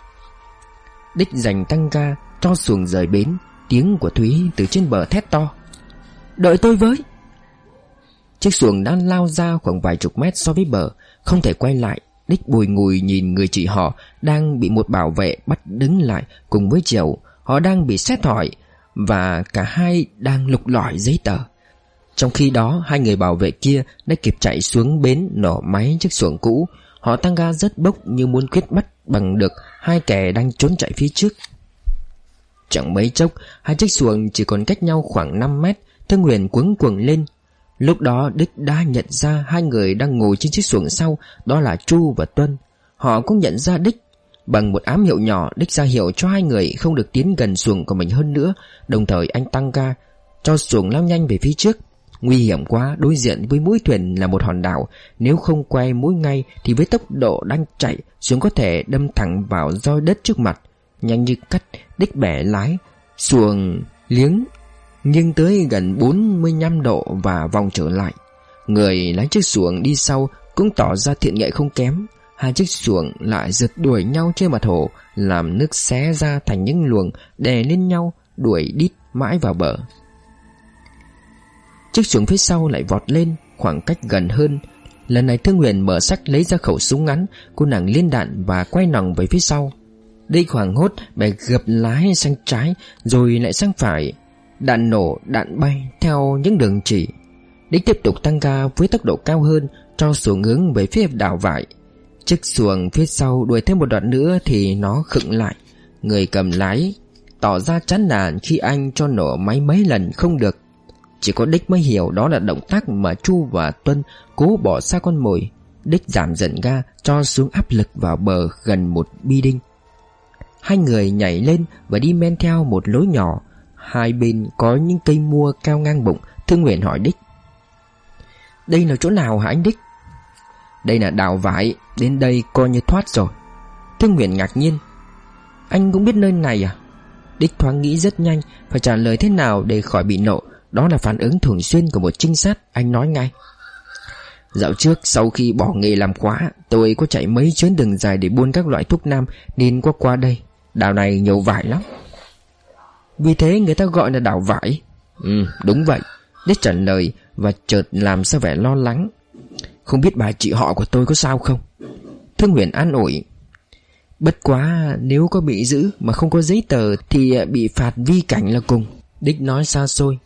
Speaker 1: Đích giành tăng ga cho xuồng rời bến. Tiếng của Thúy từ trên bờ thét to: "Đợi tôi với!" Chiếc xuồng đã lao ra khoảng vài chục mét so với bờ, không thể quay lại. Đích bùi ngùi nhìn người chị họ đang bị một bảo vệ bắt đứng lại cùng với Triều. Họ đang bị xét hỏi và cả hai đang lục lọi giấy tờ. Trong khi đó, hai người bảo vệ kia đã kịp chạy xuống bến nổ máy chiếc xuồng cũ. Họ tăng ga rất bốc như muốn quyết bắt bằng được hai kẻ đang trốn chạy phía trước. Chẳng mấy chốc, hai chiếc xuồng chỉ còn cách nhau khoảng 5 mét. Thương Huyền cuống cuồng lên. Lúc đó Đích đã nhận ra hai người đang ngồi trên chiếc xuồng sau, đó là Chu và Tuân. Họ cũng nhận ra Đích. Bằng một ám hiệu nhỏ, Đích ra hiệu cho hai người không được tiến gần xuồng của mình hơn nữa. Đồng thời anh tăng ga cho xuồng lao nhanh về phía trước. Nguy hiểm quá, đối diện với mũi thuyền là một hòn đảo. Nếu không quay mũi ngay thì với tốc độ đang chạy, xuồng có thể đâm thẳng vào roi đất trước mặt. Nhanh như cắt, Đích bẻ lái xuồng liếng nhưng tới gần 45 độ và vòng trở lại. Người lái chiếc xuồng đi sau cũng tỏ ra thiện nghệ không kém. Hai chiếc xuồng lại rượt đuổi nhau trên mặt hồ, làm nước xé ra thành những luồng đè lên nhau, đuổi đít mãi vào bờ. Chiếc xuồng phía sau lại vọt lên, khoảng cách gần hơn. Lần này Thương Huyền mở sắc lấy ra khẩu súng ngắn, cô nàng liên đạn và quay nòng về phía sau. Đích hoảng hốt bèn gập lái sang trái rồi lại sang phải. Đạn nổ, đạn bay theo những đường chỉ. Đích tiếp tục tăng ga với tốc độ cao hơn, cho xuồng hướng về phía đảo vải. Chiếc xuồng phía sau đuổi thêm một đoạn nữa thì nó khựng lại. Người cầm lái tỏ ra chán nản khi anh cho nổ máy mấy lần không được. Chỉ có Đích mới hiểu đó là động tác mà Chu và Tuân cố bỏ xa con mồi. Đích giảm dần ga cho xuống áp lực vào bờ gần một bi đinh. Hai người nhảy lên và đi men theo một lối nhỏ. Hai bên có những cây mua cao ngang bụng. Thương Huyền hỏi Đích: "Đây là chỗ nào hả anh Đích?" "Đây là đảo vải, đến đây coi như thoát rồi." Thương Huyền ngạc nhiên: "Anh cũng biết nơi này à?" Đích thoáng nghĩ rất nhanh phải trả lời thế nào để khỏi bị nộ. Đó là phản ứng thường xuyên của một trinh sát. Anh nói ngay: "Dạo trước sau khi bỏ nghề làm khóa, tôi có chạy mấy chuyến đường dài để buôn các loại thuốc nam nên qua đây. Đảo này nhiều vải lắm." "Vì thế người ta gọi là đảo vải?" Đúng vậy." Đích trả lời và chợt làm ra vẻ lo lắng: "Không biết bà chị họ của tôi có sao không?" Thương Huyền an ủi: "Bất quá nếu có bị giữ mà không có giấy tờ thì bị phạt vi cảnh là cùng." Đích nói xa xôi: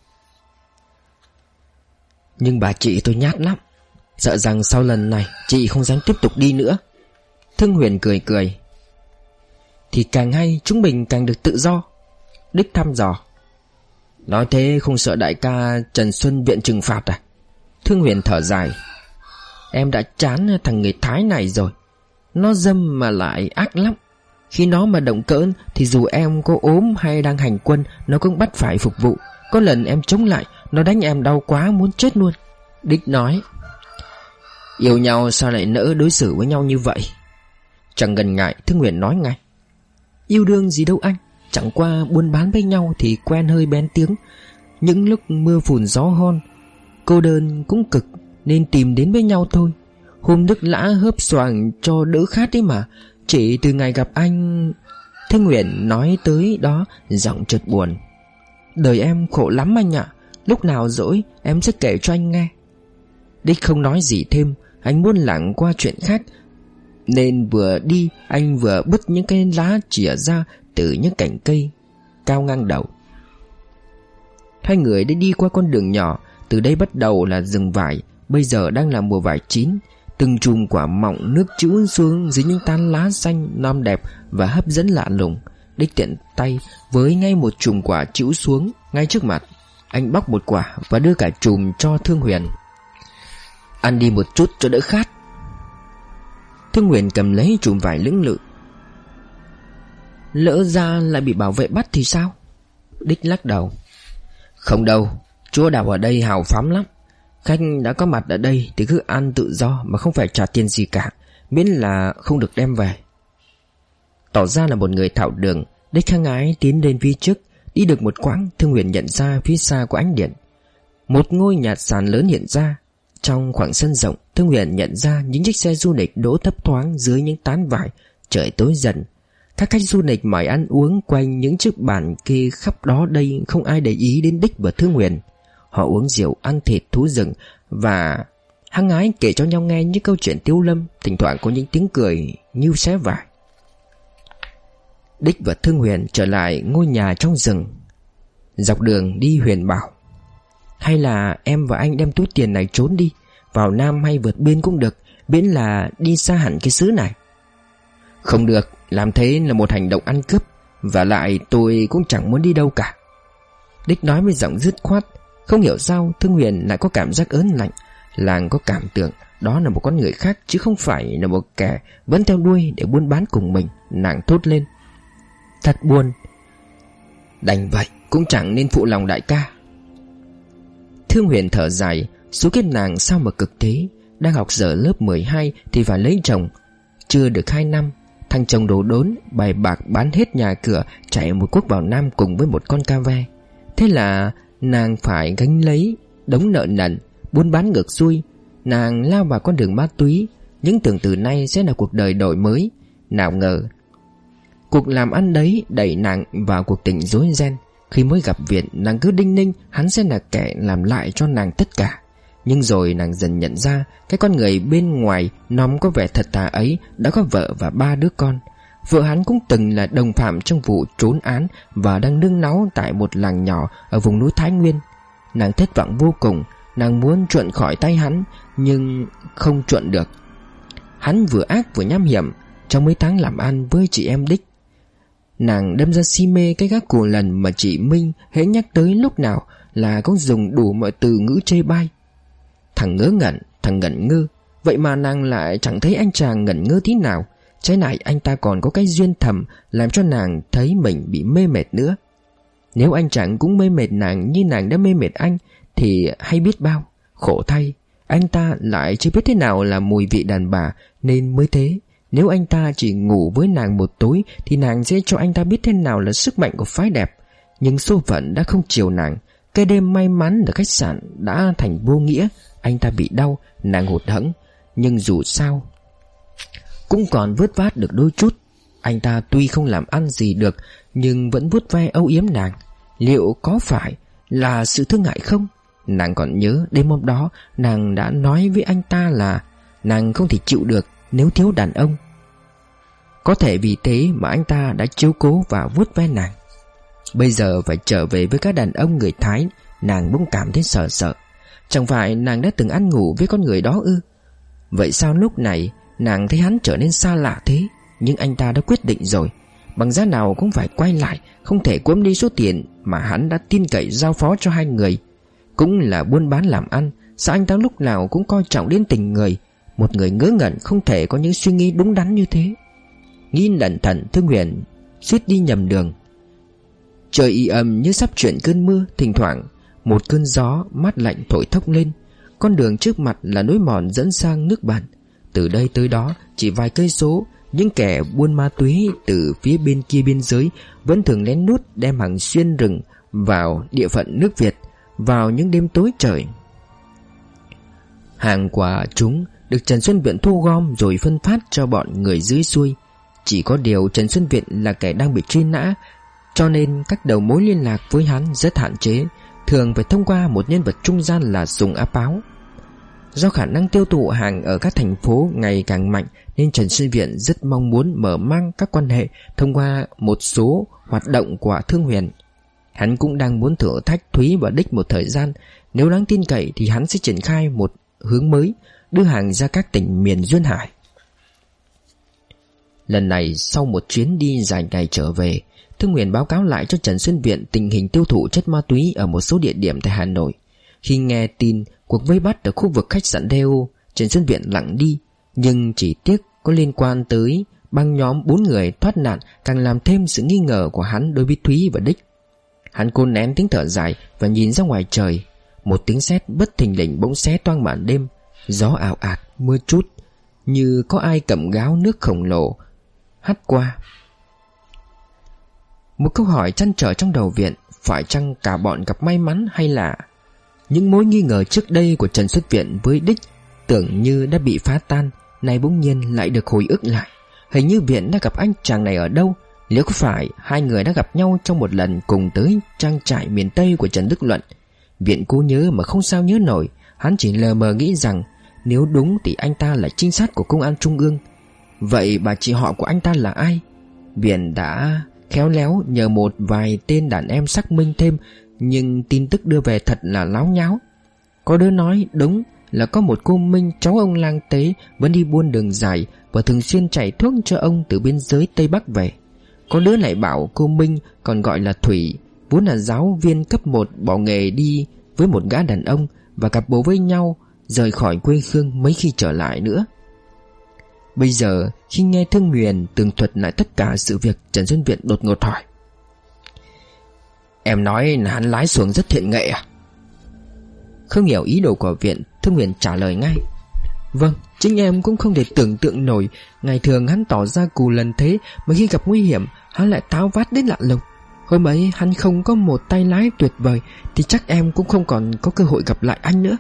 Speaker 1: "Nhưng bà chị tôi nhát lắm, sợ rằng sau lần này chị không dám tiếp tục đi nữa." Thương Huyền cười cười: "Thì càng hay, chúng mình càng được tự do." Đích thăm dò: "Nói thế không sợ đại ca Trần Xuân viện trừng phạt à?" Thương Huyền thở dài: "Em đã chán thằng người Thái này rồi. Nó dâm mà lại ác lắm. Khi nó mà động cỡn thì dù em có ốm hay đang hành quân, nó cũng bắt phải phục vụ. Có lần em chống lại, nó đánh em đau quá muốn chết luôn." Đích nói: "Yêu nhau sao lại nỡ đối xử với nhau như vậy?" Chẳng ngần ngại, Thương Huyền nói ngay: "Yêu đương gì đâu anh, chẳng qua buôn bán với nhau thì quen hơi bén tiếng. Những lúc mưa phùn gió hon, cô đơn cũng cực nên tìm đến với nhau thôi. Hôm nước lã hớp xoàng cho đỡ khát ấy mà. Chỉ từ ngày gặp anh..." Thương Huyền nói tới đó giọng chợt buồn: "Đời em khổ lắm anh ạ. Lúc nào rỗi em sẽ kể cho anh nghe." Đích không nói gì thêm. Anh muốn lảng qua chuyện khác nên vừa đi anh vừa bứt những cái lá chìa ra từ những cành cây cao ngang đầu. Hai người đã đi qua con đường nhỏ. Từ đây bắt đầu là rừng vải. Bây giờ đang là mùa vải chín. Từng chùm quả mọng nước trĩu xuống dưới những tán lá xanh non đẹp và hấp dẫn lạ lùng. Đích tiện tay với ngay một chùm quả trĩu xuống ngay trước mặt. Anh bóc một quả và đưa cả chùm cho Thương Huyền: "Ăn đi một chút cho đỡ khát." Thương Huyền cầm lấy chùm vải lưỡng lự: "Lỡ ra lại bị bảo vệ bắt thì sao?" Đích lắc đầu: "Không đâu, chỗ đảo ở đây hào phóng lắm. Khách đã có mặt ở đây thì cứ ăn tự do mà không phải trả tiền gì cả, miễn là không được đem về." Tỏ ra là một người thạo đường, Đích hăng ái tiến lên phía trước. Đi được một quãng, Thương Huyền nhận ra phía xa có ánh điện. Một ngôi nhà sàn lớn hiện ra. Trong khoảng sân rộng, Thương Huyền nhận ra những chiếc xe du lịch đỗ thấp thoáng dưới những tán vải. Trời tối dần. Các khách du lịch mời ăn uống quanh những chiếc bàn kê khắp đó đây. Không ai để ý đến Đích và Thương Huyền. Họ uống rượu, ăn thịt thú rừng và hăng ái kể cho nhau nghe những câu chuyện tiêu lâm. Thỉnh thoảng có những tiếng cười như xé vải. Đích và Thương Huyền trở lại ngôi nhà trong rừng. Dọc đường đi Huyền bảo: hay là em và anh đem túi tiền này trốn đi, vào Nam hay vượt biên cũng được, miễn là đi xa hẳn cái xứ này. Không được, làm thế là một hành động ăn cướp, và lại tôi cũng chẳng muốn đi đâu cả. Đích nói với giọng dứt khoát. Không hiểu sao Thương Huyền lại có cảm giác ớn lạnh. Nàng có cảm tưởng đó là một con người khác, chứ không phải là một kẻ vẫn theo đuôi để buôn bán cùng mình. Nàng thốt lên: thật buồn. Đành vậy, cũng chẳng nên phụ lòng đại ca. Thương Huyền thở dài. Số kiếp nàng sao mà cực thế. Đang học dở lớp 12 thì phải lấy chồng. Chưa được 2 năm, thằng chồng đồ đốn, bài bạc bán hết nhà cửa, chạy một quốc vào Nam cùng với một con ca ve. Thế là nàng phải gánh lấy đống nợ nần, buôn bán ngược xuôi. Nàng lao vào con đường ma túy. Những tưởng từ nay sẽ là cuộc đời đổi mới. Nào ngờ cuộc làm ăn đấy đẩy nàng vào cuộc tình rối ren. Khi mới gặp Việt, nàng cứ đinh ninh hắn sẽ là kẻ làm lại cho nàng tất cả. Nhưng rồi nàng dần nhận ra cái con người bên ngoài nóm có vẻ thật thà ấy đã có vợ và 3 đứa con. Vợ hắn cũng từng là đồng phạm trong vụ trốn án và đang nương náu tại một làng nhỏ ở vùng núi Thái Nguyên. Nàng thất vọng vô cùng. Nàng muốn chuộn khỏi tay hắn, nhưng không chuộn được. Hắn vừa ác vừa nham hiểm. Trong mấy tháng làm ăn với chị em Đích, nàng đâm ra si mê cái gác cổ lần mà chị Minh hễ nhắc tới lúc nào là cũng dùng đủ mọi từ ngữ chê bai. Thằng ngớ ngẩn, thằng ngẩn ngơ. Vậy mà nàng lại chẳng thấy anh chàng ngẩn ngơ tí nào. Trái lại anh ta còn có cái duyên thầm làm cho nàng thấy mình bị mê mệt nữa. Nếu anh chàng cũng mê mệt nàng như nàng đã mê mệt anh thì hay biết bao. Khổ thay, anh ta lại chưa biết thế nào là mùi vị đàn bà nên mới thế. Nếu anh ta chỉ ngủ với nàng một tối thì nàng sẽ cho anh ta biết thế nào là sức mạnh của phái đẹp. Nhưng số phận đã không chiều nàng. Cái đêm may mắn ở khách sạn đã thành vô nghĩa. Anh ta bị đau, nàng hụt hẫng. Nhưng dù sao cũng còn vớt vát được đôi chút. Anh ta tuy không làm ăn gì được nhưng vẫn vuốt ve âu yếm nàng. Liệu có phải là sự thương hại không? Nàng còn nhớ đêm hôm đó nàng đã nói với anh ta là nàng không thể chịu được nếu thiếu đàn ông. Có thể vì thế mà anh ta đã chiếu cố và vuốt ve nàng. Bây giờ phải trở về với các đàn ông người Thái, nàng bỗng cảm thấy sợ sợ. Chẳng phải nàng đã từng ăn ngủ với con người đó ư? Vậy sao lúc này nàng thấy hắn trở nên xa lạ thế? Nhưng anh ta đã quyết định rồi, bằng giá nào cũng phải quay lại, không thể cuốn đi số tiền mà hắn đã tin cậy giao phó cho hai người. Cũng là buôn bán làm ăn, sao anh ta lúc nào cũng coi trọng đến tình người? Một người ngớ ngẩn không thể có những suy nghĩ đúng đắn như thế. Nghĩ lẩn thận, Thương Huyền suýt đi nhầm đường. Trời y ầm như sắp chuyển cơn mưa. Thỉnh thoảng một cơn gió mát lạnh thổi thốc lên. Con đường trước mặt là lối mòn dẫn sang nước Bản. Từ đây tới đó chỉ vài cây số. Những kẻ buôn ma túy từ phía bên kia biên giới vẫn thường lén lút đem hàng xuyên rừng vào địa phận nước Việt vào những đêm tối trời. Hàng của chúng được Trần Xuân Viện thu gom rồi phân phát cho bọn người dưới xuôi. Chỉ có điều Trần Xuân Viện là kẻ đang bị truy nã, cho nên các đầu mối liên lạc với hắn rất hạn chế, thường phải thông qua một nhân vật trung gian là Sùng Á Páo. Do khả năng tiêu thụ hàng ở các thành phố ngày càng mạnh nên Trần Xuân Viện rất mong muốn mở mang các quan hệ thông qua một số hoạt động của Thương Huyền. Hắn cũng đang muốn thử thách Thúy và Đích một thời gian. Nếu đáng tin cậy thì hắn sẽ triển khai một hướng mới, đưa hàng ra các tỉnh miền Duyên Hải. Lần này sau một chuyến đi dài ngày trở về, Thương Huyền báo cáo lại cho Trần Xuân Viện tình hình tiêu thụ chất ma túy ở một số địa điểm tại Hà Nội. Khi nghe tin cuộc vây bắt ở khu vực khách sạn Deo, Trần Xuân Viện lặng đi. Nhưng chỉ tiếc có liên quan tới băng nhóm 4 người thoát nạn càng làm thêm sự nghi ngờ của hắn đối với Thúy và Đích. Hắn cố nén tiếng thở dài và nhìn ra ngoài trời. Một tiếng sét bất thình lình bỗng xé toang màn đêm. Gió ảo ạt, mưa trút, như có ai cầm gáo nước khổng lồ hắt qua. Một câu hỏi trăn trở trong đầu Viện: phải chăng cả bọn gặp may mắn, hay là những mối nghi ngờ trước đây của Trần Xuất Viện với Đích tưởng như đã bị phá tan, nay bỗng nhiên lại được hồi ức lại. Hình như Viện đã gặp anh chàng này ở đâu? Liệu có phải hai người đã gặp nhau trong một lần cùng tới trang trại miền Tây của Trần Đức Luận? Viện cố nhớ mà không sao nhớ nổi. Hắn chỉ lờ mờ nghĩ rằng nếu đúng thì anh ta là trinh sát của công an trung ương. Vậy bà chị họ của anh ta là ai? Viện đã khéo léo nhờ một vài tên đàn em xác minh thêm, nhưng tin tức đưa về thật là láo nháo. Có đứa nói đúng là có một cô Minh, cháu ông lang tế, vẫn đi buôn đường dài và thường xuyên chạy thuốc cho ông từ biên giới Tây Bắc về. Có đứa lại bảo cô Minh còn gọi là Thủy, vốn là giáo viên cấp 1, bỏ nghề đi với một gã đàn ông và cặp bồ với nhau, rời khỏi quê hương mấy khi trở lại nữa. Bây giờ khi nghe Thương Huyền tường thuật lại tất cả sự việc, Trần Xuân Viện đột ngột hỏi: Em nói là hắn lái xuồng rất thiện nghệ à? Không hiểu ý đồ của Viện, Thương Huyền trả lời ngay: Vâng, chính em cũng không thể tưởng tượng nổi. Ngày thường hắn tỏ ra cù lần thế, mà khi gặp nguy hiểm hắn lại táo vát đến lạ lùng. Hôm ấy hắn không có một tay lái tuyệt vời thì chắc em cũng không còn có cơ hội gặp lại anh nữa.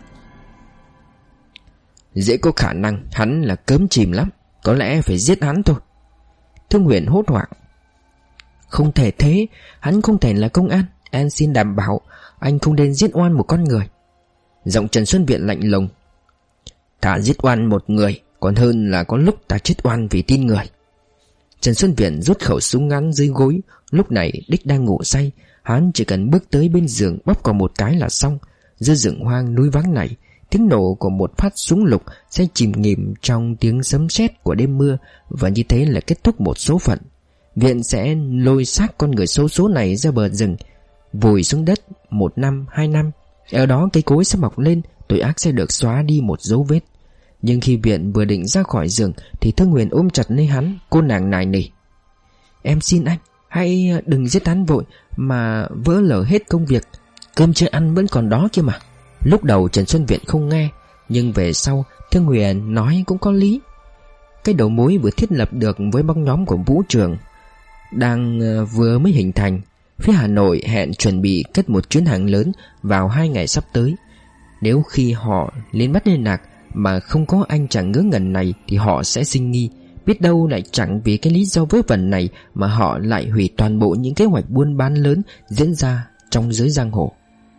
Speaker 1: Dễ có khả năng hắn là cớm chìm lắm, có lẽ phải giết hắn thôi. Thương Huyền hốt hoảng: Không thể thế, hắn không thể là công an. Em xin đảm bảo anh không nên giết oan một con người. Giọng Trần Xuân Viện lạnh lùng: Thà giết oan một người còn hơn là có lúc ta chết oan vì tin người. Trần Xuân Viện rút khẩu súng ngắn dưới gối. Lúc này Đích đang ngủ say. Hắn chỉ cần bước tới bên giường bóp vào một cái là xong. Giữa rừng hoang núi vắng này, tiếng nổ của một phát súng lục sẽ chìm nghỉm trong tiếng sấm sét của đêm mưa, và như thế là kết thúc một số phận. Viện sẽ lôi xác con người xấu số này ra bờ rừng, vùi xuống đất 1 năm 2 năm. Ở đó cây cối sẽ mọc lên, tội ác sẽ được xóa đi một dấu vết. Nhưng khi Viện vừa định ra khỏi giường thì Thương Huyền ôm chặt lấy hắn. Cô nàng nài nỉ: Em xin anh, hãy đừng giết hắn vội mà vỡ lở hết công việc. Cơm chưa ăn vẫn còn đó kia mà. Lúc đầu Trần Xuân Viện không nghe, nhưng về sau Thương Huyền nói cũng có lý. Cái đầu mối vừa thiết lập được với băng nhóm của Vũ Trường đang vừa mới hình thành. Phía Hà Nội hẹn chuẩn bị cất một chuyến hàng lớn vào 2 ngày sắp tới. Nếu khi họ lên bắt liên lạc mà không có anh chàng ngớ ngẩn này thì họ sẽ sinh nghi. Biết đâu lại chẳng vì cái lý do vớ vẩn này mà họ lại hủy toàn bộ những kế hoạch buôn bán lớn diễn ra trong giới giang hồ.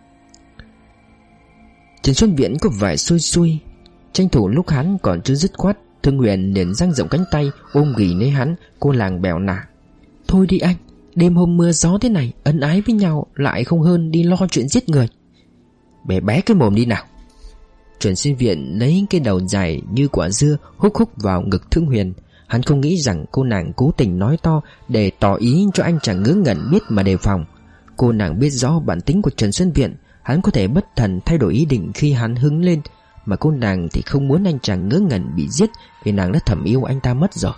Speaker 1: Trần Xuân Viễn có vẻ xui xui. Tranh thủ lúc hắn còn chưa dứt khoát, Thương Huyền liền dang rộng cánh tay ôm ghì lấy hắn. Cô làng bèo nả: Thôi đi anh, đêm hôm mưa gió thế này, ân ái với nhau lại không hơn đi lo chuyện giết người. Bé bé cái mồm đi nào. Trần Xuân Viễn lấy cái đầu dài như quả dưa húc húc vào ngực Thương Huyền. Hắn không nghĩ rằng cô nàng cố tình nói to để tỏ ý cho anh chàng ngớ ngẩn biết mà đề phòng. Cô nàng biết rõ bản tính của Trần Xuân Viễn. Hắn có thể bất thần thay đổi ý định khi hắn hứng lên, mà cô nàng thì không muốn anh chàng ngớ ngẩn bị giết vì nàng đã thầm yêu anh ta mất rồi.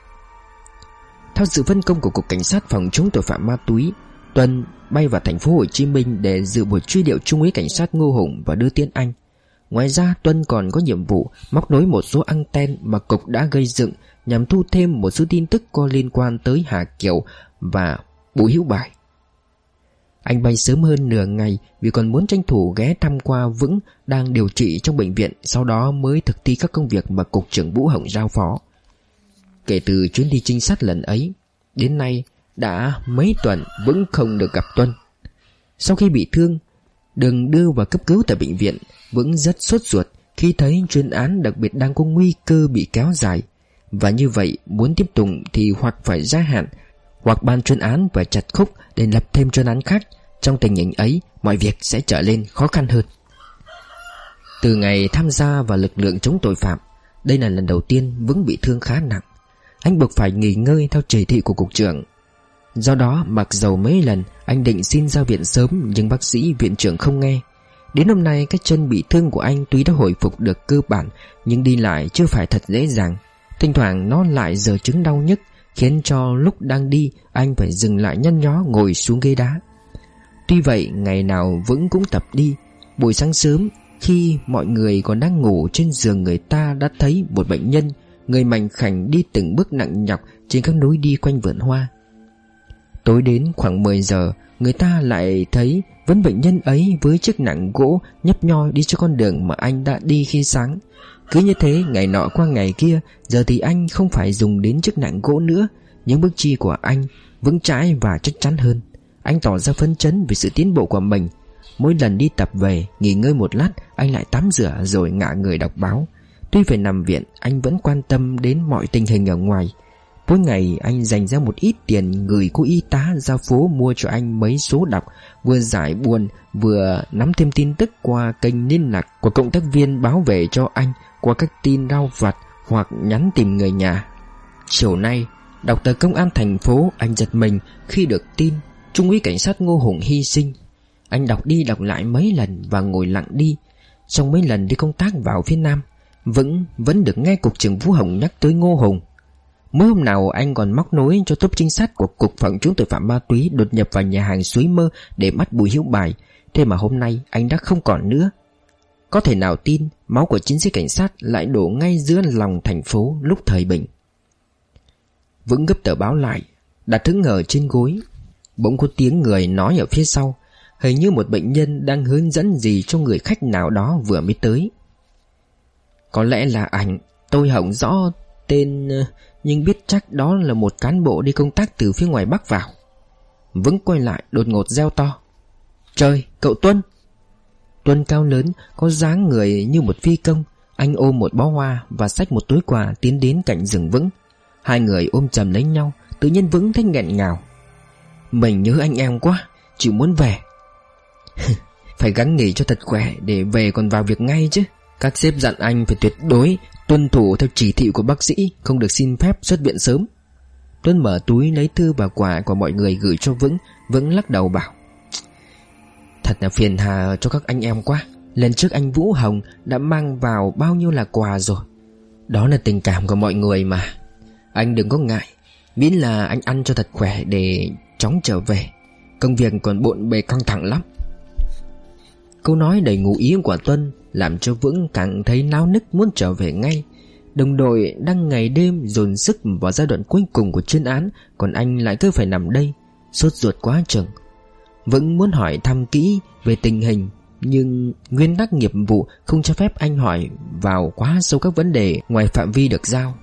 Speaker 1: Theo sự phân công của Cục Cảnh sát phòng chống tội phạm ma túy, Tuân bay vào thành phố Hồ Chí Minh để dự buổi truy điệu Trung úy Cảnh sát Ngô Hùng và đưa Tiến Anh. Ngoài ra, Tuân còn có nhiệm vụ móc nối một số anten mà Cục đã gây dựng nhằm thu thêm một số tin tức có liên quan tới Hà Kiều và Bùi Hữu Bài. Anh bay sớm hơn nửa ngày vì còn muốn tranh thủ ghé thăm qua Vững đang điều trị trong bệnh viện, sau đó mới thực thi các công việc mà Cục trưởng Vũ Hồng giao phó. Kể từ chuyến đi trinh sát lần ấy, đến nay đã mấy tuần Vững không được gặp Tuân. Sau khi bị thương, được đưa vào cấp cứu tại bệnh viện, Vững rất sốt ruột khi thấy chuyên án đặc biệt đang có nguy cơ bị kéo dài. Và như vậy, muốn tiếp tục thì hoặc phải gia hạn, hoặc ban chuyên án phải chặt khúc để lập thêm chuyên án khác. Trong tình hình ấy, mọi việc sẽ trở nên khó khăn hơn. Từ ngày tham gia vào lực lượng chống tội phạm, đây là lần đầu tiên Vững bị thương khá nặng. Anh buộc phải nghỉ ngơi theo chỉ thị của cục trưởng. Do đó, mặc dầu mấy lần anh định xin ra viện sớm, nhưng bác sĩ viện trưởng không nghe. Đến hôm nay, cái chân bị thương của anh tuy đã hồi phục được cơ bản, nhưng đi lại chưa phải thật dễ dàng. Thỉnh thoảng nó lại giở chứng đau nhức, khiến cho lúc đang đi anh phải dừng lại nhăn nhó ngồi xuống ghế đá. Tuy vậy, ngày nào Vững cũng tập đi. Buổi sáng sớm, khi mọi người còn đang ngủ trên giường, người ta đã thấy một bệnh nhân, người mảnh khảnh đi từng bước nặng nhọc trên các lối đi quanh vườn hoa. Tối đến khoảng 10 giờ, người ta lại thấy vẫn bệnh nhân ấy với chiếc nạng gỗ nhấp nhoi đi cho con đường mà anh đã đi khi sáng. Cứ như thế, ngày nọ qua ngày kia, giờ thì anh không phải dùng đến chiếc nạng gỗ nữa. Những bước đi của anh vững chãi và chắc chắn hơn. Anh tỏ ra phấn chấn vì sự tiến bộ của mình. Mỗi lần đi tập về, nghỉ ngơi một lát, anh lại tắm rửa rồi ngả người đọc báo. Tuy phải nằm viện, anh vẫn quan tâm đến mọi tình hình ở ngoài. Mỗi ngày anh dành ra một ít tiền gửi cô y tá ra phố mua cho anh mấy số đọc, vừa giải buồn vừa nắm thêm tin tức qua kênh liên lạc của cộng tác viên báo về cho anh qua các tin rao vặt hoặc nhắn tìm người nhà. Chiều nay, đọc tờ Công an thành phố, anh giật mình khi được tin Trung úy cảnh sát Ngô Hùng hy sinh. Anh đọc đi đọc lại mấy lần và ngồi lặng đi. Trong mấy lần đi công tác vào phía Nam, vẫn được nghe cục trưởng Vũ Hồng nhắc tới Ngô Hùng. Mới hôm nào anh còn móc nối cho tốp trinh sát của Cục Phòng chống tội phạm ma túy đột nhập vào nhà hàng Suối Mơ để bắt Bùi Hiếu Bài. Thế mà hôm nay anh đã không còn nữa. Có thể nào tin máu của chiến sĩ cảnh sát lại đổ ngay giữa lòng thành phố lúc thời bình. Vững gấp tờ báo lại, đặt hứng ngờ trên gối. Bỗng có tiếng người nói ở phía sau, hình như một bệnh nhân đang hướng dẫn gì cho người khách nào đó vừa mới tới. Có lẽ là ảnh, tôi không rõ tên, nhưng biết chắc đó là một cán bộ đi công tác từ phía ngoài Bắc vào. Vững quay lại đột ngột reo to: "Trời, cậu Tuân!" Tuân cao lớn, có dáng người như một phi công. Anh ôm một bó hoa và xách một túi quà tiến đến cạnh giường Vững. Hai người ôm chầm lấy nhau. Tự nhiên Vững thấy nghẹn ngào: "Mình nhớ anh em quá, chỉ muốn về." "Phải gắng nghỉ cho thật khỏe để về còn vào việc ngay chứ. Các sếp dặn anh phải tuyệt đối tuân thủ theo chỉ thị của bác sĩ, không được xin phép xuất viện sớm." Tuân mở túi lấy thư và quà của mọi người gửi cho Vững. Vững lắc đầu bảo: "Thật là phiền hà cho các anh em quá. Lần trước anh Vũ Hồng đã mang vào bao nhiêu là quà rồi. Đó là tình cảm của mọi người mà. Anh đừng có ngại, miễn là anh ăn cho thật khỏe để chóng trở về. Công việc còn bộn bề căng thẳng lắm." Câu nói đầy ngụ ý của Tuân làm cho Vững càng thấy náo nức muốn trở về ngay. Đồng đội đang ngày đêm dồn sức vào giai đoạn cuối cùng của chuyên án, còn anh lại cứ phải nằm đây, sốt ruột quá chừng. Vững muốn hỏi thăm kỹ về tình hình, nhưng nguyên tắc nghiệp vụ không cho phép anh hỏi vào quá sâu các vấn đề ngoài phạm vi được giao.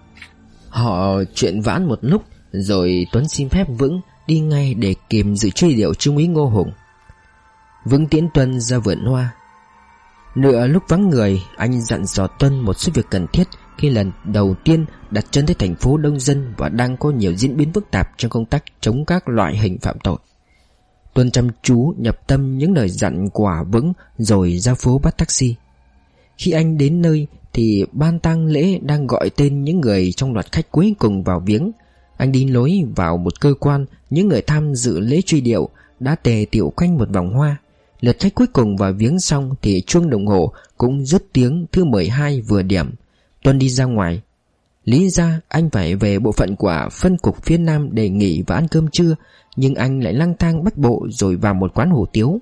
Speaker 1: Họ chuyện vãn một lúc rồi Tuấn xin phép Vững đi ngay để kịp dự truy điệu Trung úy Ngô Hùng. Vững tiễn Tuân ra vườn hoa. Nửa lúc vắng người, anh dặn dò Tuân một số việc cần thiết khi lần đầu tiên đặt chân tới thành phố đông dân và đang có nhiều diễn biến phức tạp trong công tác chống các loại hình phạm tội. Tuân chăm chú nhập tâm những lời dặn của Vững rồi ra phố bắt taxi. Khi anh đến nơi thì ban tang lễ đang gọi tên những người trong loạt khách cuối cùng vào viếng. Anh đi lối vào một cơ quan, những người tham dự lễ truy điệu đã tề tựu quanh một vòng hoa. Lượt khách cuối cùng vào viếng xong thì chuông đồng hồ cũng rứt tiếng thứ 12 vừa điểm. Tuân đi ra ngoài. Lý ra anh phải về bộ phận của phân cục phía Nam để nghỉ và ăn cơm trưa, nhưng anh lại lang thang bách bộ rồi vào một quán hủ tiếu.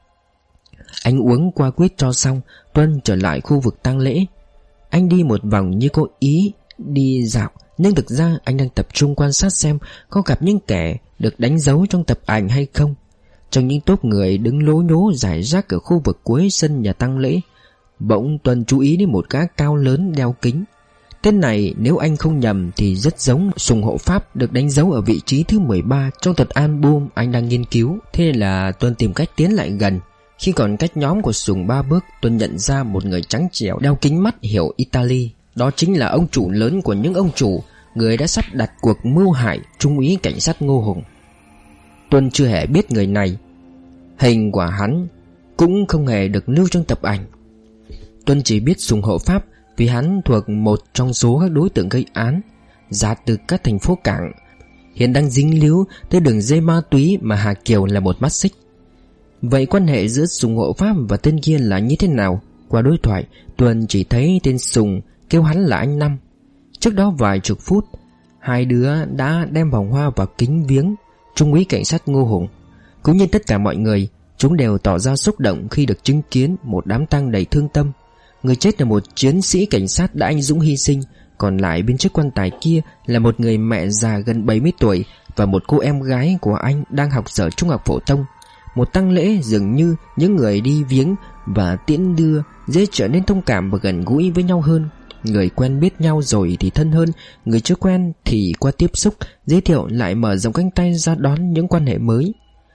Speaker 1: Anh uống qua quýt cho xong, Tuân trở lại khu vực tang lễ. Anh đi một vòng như có ý đi dạo, nhưng thực ra anh đang tập trung quan sát xem có gặp những kẻ được đánh dấu trong tập ảnh hay không. Trong những tốp người đứng lố nhố rải rác ở khu vực cuối sân nhà tang lễ, bỗng Tuân chú ý đến một gã cao lớn đeo kính. Tên này nếu anh không nhầm thì rất giống Sùng Hộ Pháp được đánh dấu ở vị trí thứ 13 trong tệp album anh đang nghiên cứu. Thế là Tuân tìm cách tiến lại gần. Khi còn cách nhóm của Sùng 3 bước, Tuân nhận ra một người trắng trẻo đeo kính mắt hiệu Italy. Đó chính là ông chủ lớn của những ông chủ, người đã sắp đặt cuộc mưu hại Trung úy cảnh sát Ngô Hùng. Tuân chưa hề biết người này. Hình của hắn cũng không hề được lưu trong tập ảnh. Tuân chỉ biết Sùng Hộ Pháp vì hắn thuộc một trong số các đối tượng gây án, ra từ các thành phố cảng, hiện đang dính líu tới đường dây ma túy mà Hà Kiều là một mắt xích. Vậy quan hệ giữa Sùng Hộ Pháp và tên kia là như thế nào? Qua đối thoại, Tuân chỉ thấy tên Sùng kêu hắn là anh Năm. Trước đó vài chục phút, hai đứa đã đem vòng hoa vào kính viếng Trung úy cảnh sát Ngô Hùng. Cũng như tất cả mọi người, chúng đều tỏ ra xúc động khi được chứng kiến một đám tang đầy thương tâm. Người chết là một chiến sĩ cảnh sát đã anh dũng hy sinh, còn lại bên trước quan tài kia là một người mẹ già gần 70 tuổi và một cô em gái của anh đang học sở trung học phổ thông. Một tang lễ dường như những người đi viếng và tiễn đưa dễ trở nên thông cảm và gần gũi với nhau hơn. Người quen biết nhau rồi thì thân hơn, người chưa quen thì qua tiếp xúc, giới thiệu lại mở rộng cánh tay ra đón những quan hệ mới.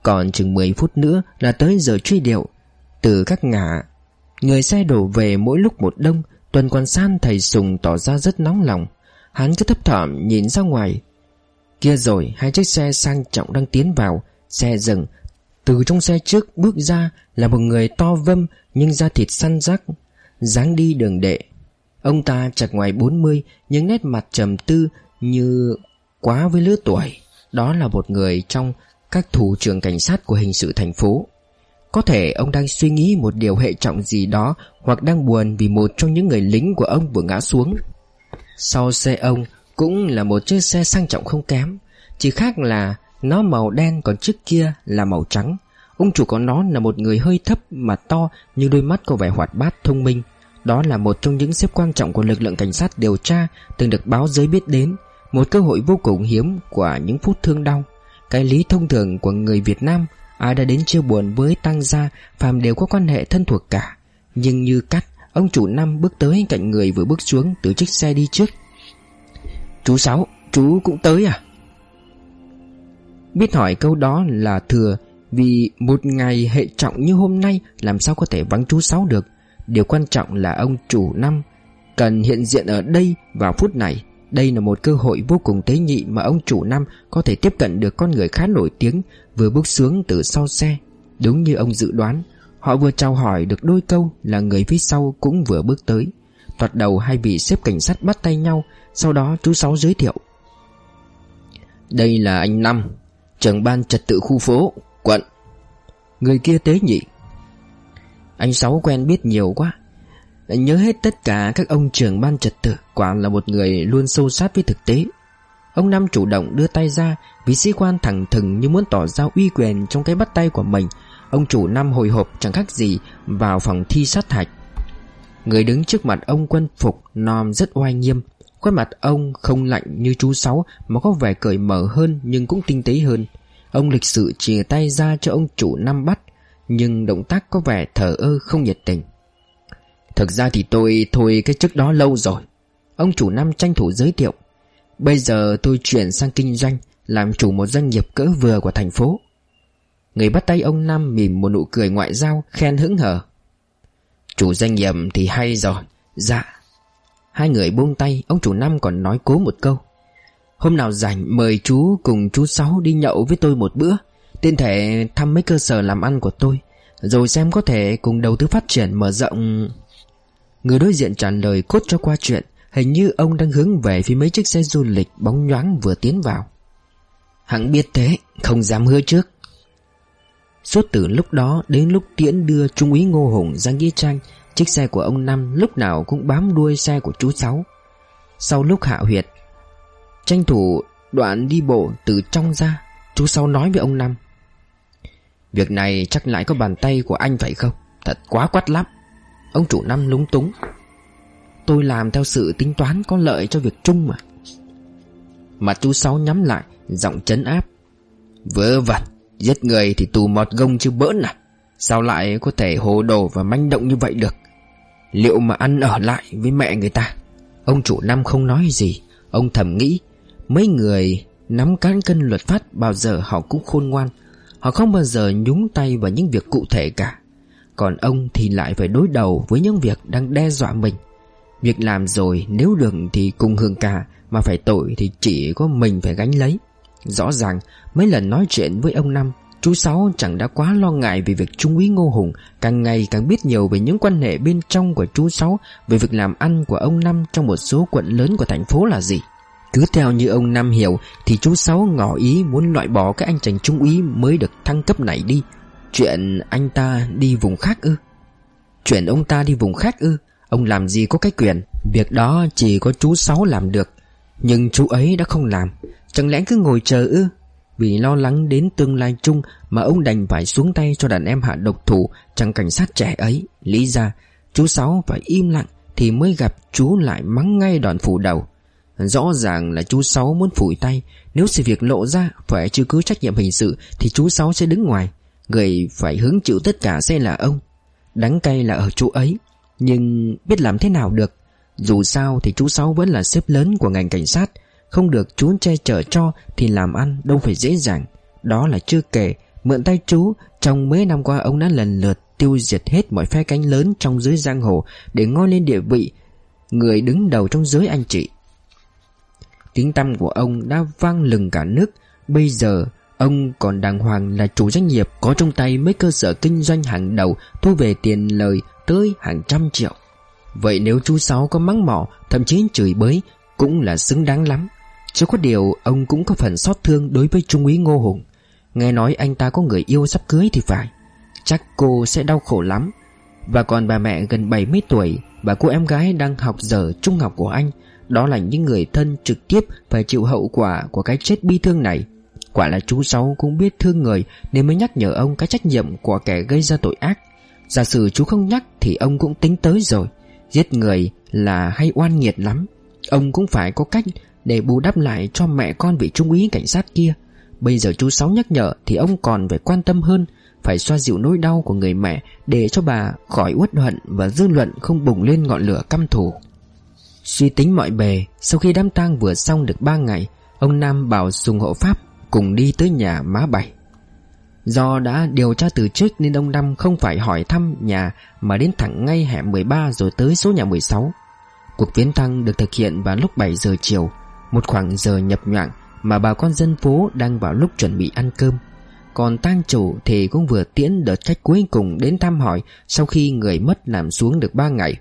Speaker 1: Còn chừng 10 phút nữa là tới giờ truy điệu. Từ các ngã, người xe đổ về mỗi lúc một đông. Tuần quan san thầy Sùng tỏ ra rất nóng lòng. Hắn cứ thấp thỏm nhìn ra ngoài. Kia rồi, 2 chiếc xe sang trọng đang tiến vào. Xe dừng. Từ trong xe trước bước ra là một người to vâm nhưng da thịt săn rắc, dáng đi đường đệ. Ông ta chạc ngoài 40 nhưng nét mặt trầm tư như quá với lứa tuổi. Đó là một người trong các thủ trưởng cảnh sát của hình sự thành phố. Có thể ông đang suy nghĩ một điều hệ trọng gì đó, hoặc đang buồn vì một trong những người lính của ông vừa ngã xuống. Sau xe ông cũng là một chiếc xe sang trọng không kém, chỉ khác là nó màu đen còn chiếc kia là màu trắng. Ông chủ của nó là một người hơi thấp, mặt to nhưng đôi mắt có vẻ hoạt bát thông minh. Đó là một trong những xếp quan trọng của lực lượng cảnh sát điều tra từng được báo giới biết đến. Một cơ hội vô cùng hiếm của những phút thương đau. Cái lý thông thường của người Việt Nam, ai đã đến chia buồn với tang gia phàm đều có quan hệ thân thuộc cả. Nhưng như cắt, ông chủ Năm bước tới cạnh người vừa bước xuống từ chiếc xe đi trước. "Chú Sáu, chú cũng tới à?" Biết hỏi câu đó là thừa, vì một ngày hệ trọng như hôm nay làm sao có thể vắng chú Sáu được. Điều quan trọng là ông chủ Năm cần hiện diện ở đây vào phút này. Đây là một cơ hội vô cùng tế nhị mà ông chủ Năm có thể tiếp cận được con người khá nổi tiếng vừa bước xuống từ sau xe. Đúng như ông dự đoán, họ vừa chào hỏi được đôi câu là người phía sau cũng vừa bước tới. Thoạt đầu hai vị sếp cảnh sát bắt tay nhau. Sau đó chú Sáu giới thiệu: "Đây là anh Năm, trưởng ban trật tự khu phố, quận." Người kia tế nhị: "Anh Sáu quen biết nhiều quá, nhớ hết tất cả các ông trưởng ban trật tự, quả là một người luôn sâu sát với thực tế." Ông Năm chủ động đưa tay ra, vì sĩ quan thẳng thừng như muốn tỏ ra uy quyền trong cái bắt tay của mình. Ông chủ Năm hồi hộp chẳng khác gì vào phòng thi sát hạch. Người đứng trước mặt ông quân phục nom rất oai nghiêm. Khuôn mặt ông không lạnh như chú Sáu mà có vẻ cởi mở hơn nhưng cũng tinh tế hơn. Ông lịch sự chìa tay ra cho ông chủ Năm bắt, nhưng động tác có vẻ thờ ơ không nhiệt tình. "Thực ra thì tôi thôi cái chức đó lâu rồi." Ông chủ Năm tranh thủ giới thiệu: "Bây giờ tôi chuyển sang kinh doanh, làm chủ một doanh nghiệp cỡ vừa của thành phố." Người bắt tay ông Năm mỉm một nụ cười ngoại giao, khen hững hờ: "Chủ doanh nghiệp thì hay rồi." "Dạ." Hai người buông tay. Ông chủ Năm còn nói cố một câu: "Hôm nào rảnh mời chú cùng chú Sáu đi nhậu với tôi một bữa, tiện thể thăm mấy cơ sở làm ăn của tôi, rồi xem có thể cùng đầu tư phát triển mở rộng." Người đối diện trả lời cốt cho qua chuyện. Hình như ông đang hướng về phía mấy chiếc xe du lịch bóng nhoáng vừa tiến vào. Hắn biết thế, không dám hứa trước. Suốt từ lúc đó đến lúc tiễn đưa Trung úy Ngô Hùng ra nghĩa trang, chiếc xe của ông Năm lúc nào cũng bám đuôi xe của chú Sáu. Sau lúc hạ huyệt, tranh thủ đoạn đi bộ từ trong ra, chú Sáu nói với ông Năm: "Việc này chắc lại có bàn tay của anh phải không? Thật quá quắt lắm." Ông chủ Năm lúng túng: "Tôi làm theo sự tính toán có lợi cho việc chung mà." Mặt chú Sáu nhắm lại, giọng trấn áp: "Vớ vẩn, giết người thì tù mọt gông chứ bỡn à? Sao lại có thể hồ đồ và manh động như vậy được? Liệu mà ăn ở lại với mẹ người ta?" Ông chủ Năm không nói gì. Ông thầm nghĩ, mấy người nắm cán cân luật pháp bao giờ họ cũng khôn ngoan. Họ không bao giờ nhúng tay vào những việc cụ thể cả. Còn ông thì lại phải đối đầu với những việc đang đe dọa mình. Việc làm rồi nếu được thì cùng hưởng cả, mà phải tội thì chỉ có mình phải gánh lấy. Rõ ràng mấy lần nói chuyện với ông Năm, chú Sáu chẳng đã quá lo ngại về việc Trung úy Ngô Hùng càng ngày càng biết nhiều về những quan hệ bên trong của chú Sáu, về việc làm ăn của ông Năm trong một số quận lớn của thành phố là gì. Cứ theo như ông Năm hiểu thì chú Sáu ngỏ ý muốn loại bỏ cái anh chàng Trung úy mới được thăng cấp này đi. Chuyện anh ta đi vùng khác ư? Chuyện ông ta đi vùng khác ư? Ông làm gì có cái quyền. Việc đó chỉ có chú Sáu làm được. Nhưng chú ấy đã không làm. Chẳng lẽ cứ ngồi chờ ư? Vì lo lắng đến tương lai chung mà ông đành phải xuống tay cho đàn em hạ độc thủ chàng cảnh sát trẻ ấy. Lý ra chú Sáu phải im lặng thì mới gặp chú lại mắng ngay đòn phủ đầu. Rõ ràng là chú Sáu muốn phủi tay. Nếu sự việc lộ ra phải truy cứu trách nhiệm hình sự thì chú Sáu sẽ đứng ngoài. Người phải hứng chịu tất cả sẽ là ông. Đắng cay là ở chú ấy. Nhưng biết làm thế nào được. Dù sao thì chú Sáu vẫn là sếp lớn của ngành cảnh sát. Không được chú che chở cho thì làm ăn đâu phải dễ dàng. Đó là chưa kể Mượn tay chú, trong mấy năm qua ông đã lần lượt tiêu diệt hết mọi phe cánh lớn trong giới giang hồ để ngoi lên địa vị người đứng đầu trong giới anh chị. Tiếng tăm của ông đã vang lừng cả nước. Bây giờ ông còn đàng hoàng là chủ doanh nghiệp, có trong tay mấy cơ sở kinh doanh hàng đầu, thu về tiền lời tới hàng trăm triệu. Vậy nếu chú Sáu có mắng mỏ, thậm chí chửi bới, cũng là xứng đáng lắm. Chỉ có điều ông cũng có phần xót thương đối với Trung úy Ngô Hùng. Nghe nói anh ta có người yêu sắp cưới thì phải. Chắc cô sẽ đau khổ lắm. Và còn bà mẹ gần 70 tuổi và cô em gái đang học dở trung học của anh. Đó là những người thân trực tiếp phải chịu hậu quả của cái chết bi thương này. Quả là chú Sáu cũng biết thương người nên mới nhắc nhở ông cái trách nhiệm của kẻ gây ra tội ác. Giả sử chú không nhắc thì ông cũng tính tới rồi. Giết người là hay oan nghiệt lắm. Ông cũng phải có cách để bù đắp lại cho mẹ con vị trung úy cảnh sát kia. Bây giờ chú Sáu nhắc nhở thì ông còn phải quan tâm hơn, phải xoa dịu nỗi đau của người mẹ để cho bà khỏi uất hận và dư luận không bùng lên ngọn lửa căm thù. Suy tính mọi bề, sau khi đám tang vừa xong được 3 ngày, ông Nam bảo Sùng hộ pháp cùng đi tới nhà má Bảy. Do đã điều tra từ trước nên ông Năm không phải hỏi thăm nhà mà đến thẳng ngay hẻm 13 rồi tới số nhà 16. Cuộc viếng thăm được thực hiện vào lúc 7 giờ chiều, một khoảng giờ nhập nhoạng mà bà con dân phố đang vào lúc chuẩn bị ăn cơm. Còn tang chủ thì cũng vừa tiễn đợt khách cuối cùng đến thăm hỏi sau khi người mất nằm xuống được 3 ngày.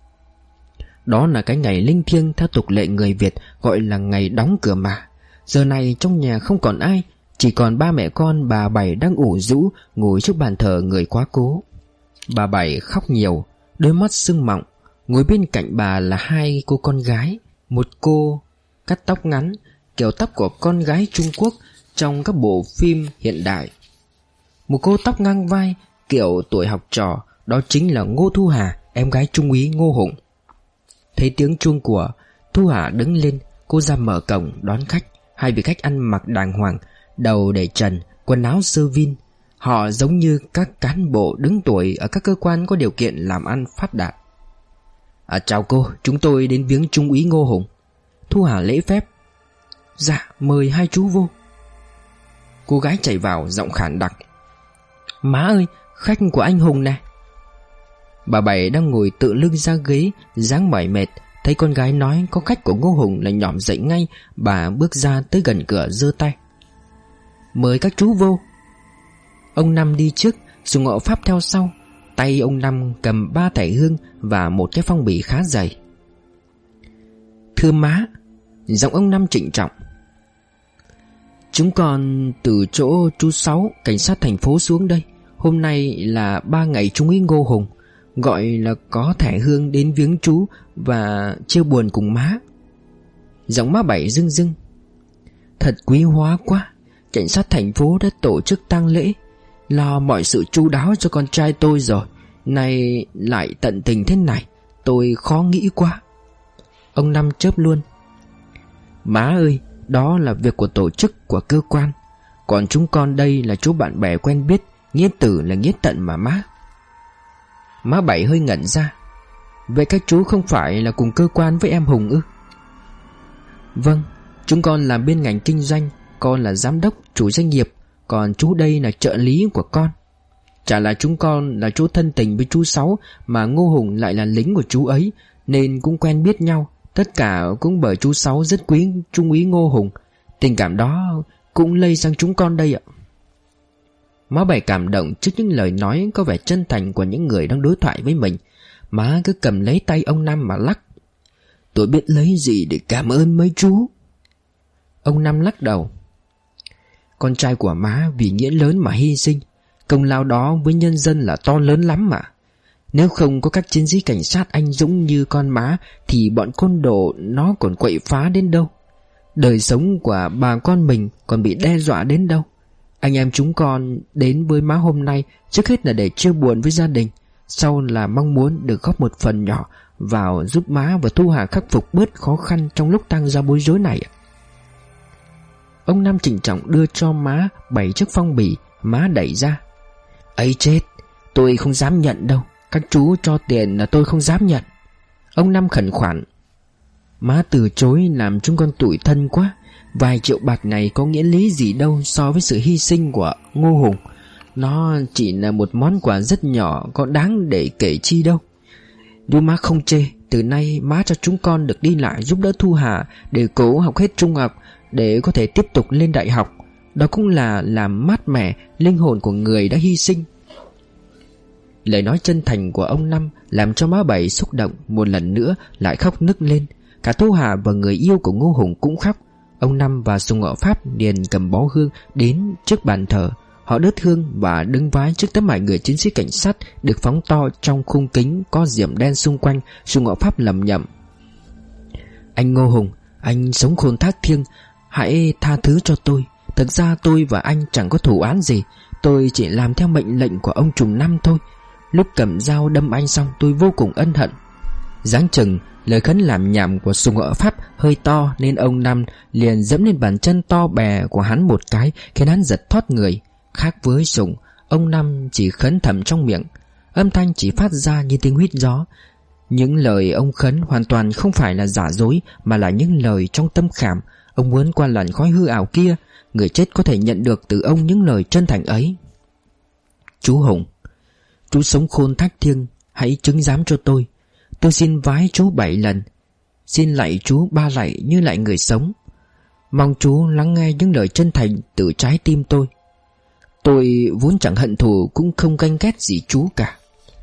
Speaker 1: Đó là cái ngày linh thiêng theo tục lệ người Việt gọi là ngày đóng cửa mà. Giờ này trong nhà không còn ai, chỉ còn ba mẹ con bà Bảy đang ủ rũ ngồi trước bàn thờ người quá cố. Bà Bảy khóc nhiều, đôi mắt sưng mọng. Ngồi bên cạnh bà là 2 cô con gái. Một cô cắt tóc ngắn, kiểu tóc của con gái Trung Quốc trong các bộ phim hiện đại. Một cô tóc ngang vai, kiểu tuổi học trò, đó chính là Ngô Thu Hà, em gái Trung úy Ngô Hùng. Thấy tiếng chuông của, Thu Hà đứng lên, cô ra mở cổng đón khách. 2 vị khách ăn mặc đàng hoàng, đầu để trần, quần áo sơ vin. Họ giống như các cán bộ đứng tuổi ở các cơ quan có điều kiện làm ăn phát đạt. Chào cô, chúng tôi đến viếng Trung úy Ngô Hùng. Thu Hà lễ phép. Dạ, mời 2 chú vô. Cô gái chạy vào giọng khản đặc. Má ơi, khách của anh Hùng nè. Bà Bảy đang ngồi tựa lưng ra ghế, dáng mỏi mệt. Thấy con gái nói có khách của Ngô Hùng là nhỏm dậy ngay. Bà bước ra tới gần cửa giơ tay. Mời các chú vô. Ông Năm đi trước, Sùng hộ pháp theo sau. Tay ông Năm cầm 3 thẻ hương và một cái phong bì khá dày. Thưa má, giọng ông Năm trịnh trọng. Chúng con từ chỗ chú Sáu, cảnh sát thành phố xuống đây. Hôm nay là 3 ngày Trung úy Ngô Hùng, gọi là có thẻ hương đến viếng chú và chia buồn cùng má. Giọng má Bảy rưng rưng. Thật quý hóa quá. Cảnh sát thành phố đã tổ chức tang lễ, lo mọi sự chu đáo cho con trai tôi rồi, nay lại tận tình thế này, tôi khó nghĩ quá. Ông Năm chớp luôn. Má ơi, đó là việc của tổ chức, của cơ quan. Còn chúng con đây là chú bạn bè quen biết, nghĩa tử là nghĩa tận mà má. Má Bảy hơi ngẩn ra. Vậy các chú không phải là cùng cơ quan với em Hùng ư? Vâng, chúng con làm bên ngành kinh doanh. Con là giám đốc, chủ doanh nghiệp, còn chú đây là trợ lý của con. Chả là chúng con là chú thân tình với chú Sáu, mà Ngô Hùng lại là lính của chú ấy, nên cũng quen biết nhau. Tất cả cũng bởi chú Sáu rất quý Trung úy Ngô Hùng. Tình cảm đó cũng lây sang chúng con đây ạ. Má Bảy cảm động trước những lời nói có vẻ chân thành của những người đang đối thoại với mình. Má cứ cầm lấy tay ông Năm mà lắc. Tôi biết lấy gì để cảm ơn mấy chú. Ông Năm lắc đầu. Con trai của má vì nghĩa lớn mà hy sinh, công lao đó với nhân dân là to lớn lắm mà. Nếu không có các chiến sĩ cảnh sát anh dũng như con má thì bọn côn đồ nó còn quậy phá đến đâu. Đời sống của bà con mình còn bị đe dọa đến đâu. Anh em chúng con đến với má hôm nay trước hết là để chia buồn với gia đình, sau là mong muốn được góp một phần nhỏ vào giúp má và Thu Hà khắc phục bớt khó khăn trong lúc tang ra bối rối này. Ông Năm trịnh trọng đưa cho má 7 chiếc phong bì. Má đẩy ra. Ấy chết, tôi không dám nhận đâu. Các chú cho tiền là tôi không dám nhận. Ông Năm khẩn khoản. Má từ chối làm chúng con tủi thân quá. Vài triệu bạc này có nghĩa lý gì đâu so với sự hy sinh của Ngô Hùng. Nó chỉ là một món quà rất nhỏ, có đáng để kể chi đâu. Nếu má không chê, từ nay má cho chúng con được đi lại giúp đỡ Thu Hà để cố học hết trung học, để có thể tiếp tục lên đại học. Đó cũng là làm mát mẻ linh hồn của người đã hy sinh. Lời nói chân thành của ông Năm làm cho má Bảy xúc động, một lần nữa lại khóc nức lên. Cả Thu Hà và người yêu của Ngô Hùng cũng khóc. Ông Năm và Sùng Ngọ Pháp liền cầm bó hương đến trước bàn thờ. Họ đốt hương và đứng vái trước tấm ảnh người chiến sĩ cảnh sát được phóng to trong khung kính có diệm đen xung quanh. Sùng Ngọ Pháp lẩm nhẩm: Anh Ngô Hùng, anh sống khôn thác thiêng, hãy tha thứ cho tôi. Thực ra tôi và anh chẳng có thù oán gì, tôi chỉ làm theo mệnh lệnh của ông Trùm Năm thôi. Lúc cầm dao đâm anh xong tôi vô cùng ân hận. Giáng chừng lời khấn làm nhảm của Sùng Ngọ Pháp hơi to, nên ông Năm liền giẫm lên bàn chân to bè của hắn một cái, khiến hắn giật thoát người. Khác với Sùng, ông Năm chỉ khấn thầm trong miệng, âm thanh chỉ phát ra như tiếng huýt gió. Những lời ông khấn hoàn toàn không phải là giả dối, mà là những lời trong tâm khảm. Ông muốn qua làn khói hư ảo kia, người chết có thể nhận được từ ông những lời chân thành ấy. Chú Hùng, chú sống khôn thác thiêng, hãy chứng giám cho tôi. Tôi xin vái chú 7 lần, xin lạy chú 3 lạy như lạy người sống. Mong chú lắng nghe những lời chân thành từ trái tim tôi. Tôi vốn chẳng hận thù cũng không ganh ghét gì chú cả.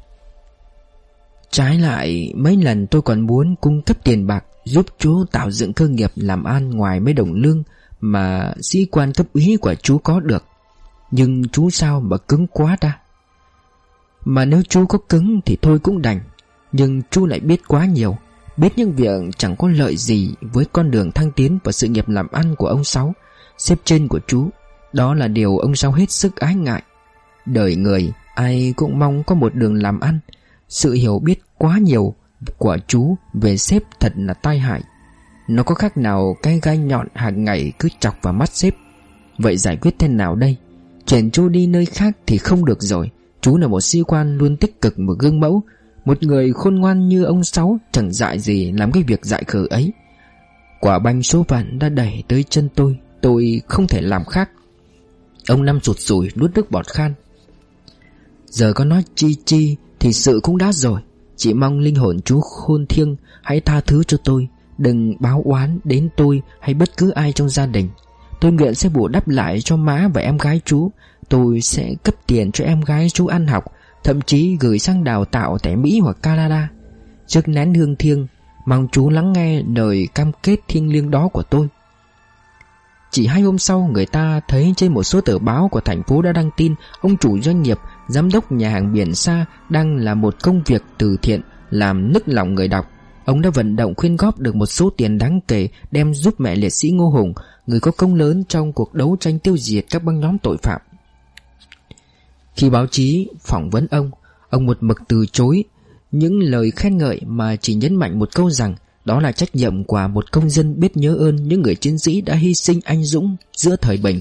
Speaker 1: Trái lại, mấy lần tôi còn muốn cung cấp tiền bạc giúp chú tạo dựng cơ nghiệp làm ăn ngoài mấy đồng lương mà sĩ quan cấp úy của chú có được. Nhưng chú sao mà cứng quá ta. Mà nếu chú có cứng thì thôi cũng đành. Nhưng chú lại biết quá nhiều, biết những việc chẳng có lợi gì với con đường thăng tiến và sự nghiệp làm ăn của ông Sáu, sếp trên của chú. Đó là điều ông Sáu hết sức ái ngại. Đời người ai cũng mong có một đường làm ăn. Sự hiểu biết quá nhiều của chú về sếp thật là tai hại. Nó có khác nào cái gai nhọn hàng ngày cứ chọc vào mắt sếp. Vậy giải quyết thế nào đây? Chuyển chú đi nơi khác thì không được rồi. Chú là một sĩ quan luôn tích cực và gương mẫu. Một người khôn ngoan như ông Sáu chẳng dại gì làm cái việc dại khờ ấy. Quả banh số phận đã đẩy tới chân tôi không thể làm khác. Ông Năm rụt rủi nuốt nước bọt khan. Giờ có nói chi thì sự cũng đã rồi. Chỉ mong linh hồn chú khôn thiêng hãy tha thứ cho tôi, đừng báo oán đến tôi hay bất cứ ai trong gia đình. Tôi nguyện sẽ bù đắp lại cho má và em gái chú. Tôi sẽ cấp tiền cho em gái chú ăn học, thậm chí gửi sang đào tạo tại Mỹ hoặc Canada. Trước nén hương thiêng, mong chú lắng nghe lời cam kết thiêng liêng đó của tôi. Chỉ 2 hôm sau, người ta thấy trên một số tờ báo của thành phố đã đăng tin ông chủ doanh nghiệp, giám đốc nhà hàng Biển Sa đang làm một công việc từ thiện làm nức lòng người đọc. Ông đã vận động quyên góp được một số tiền đáng kể đem giúp mẹ liệt sĩ Ngô Hùng, người có công lớn trong cuộc đấu tranh tiêu diệt các băng nhóm tội phạm. Khi báo chí phỏng vấn ông một mực từ chối những lời khen ngợi mà chỉ nhấn mạnh một câu rằng đó là trách nhiệm của một công dân biết nhớ ơn những người chiến sĩ đã hy sinh anh dũng giữa thời bình.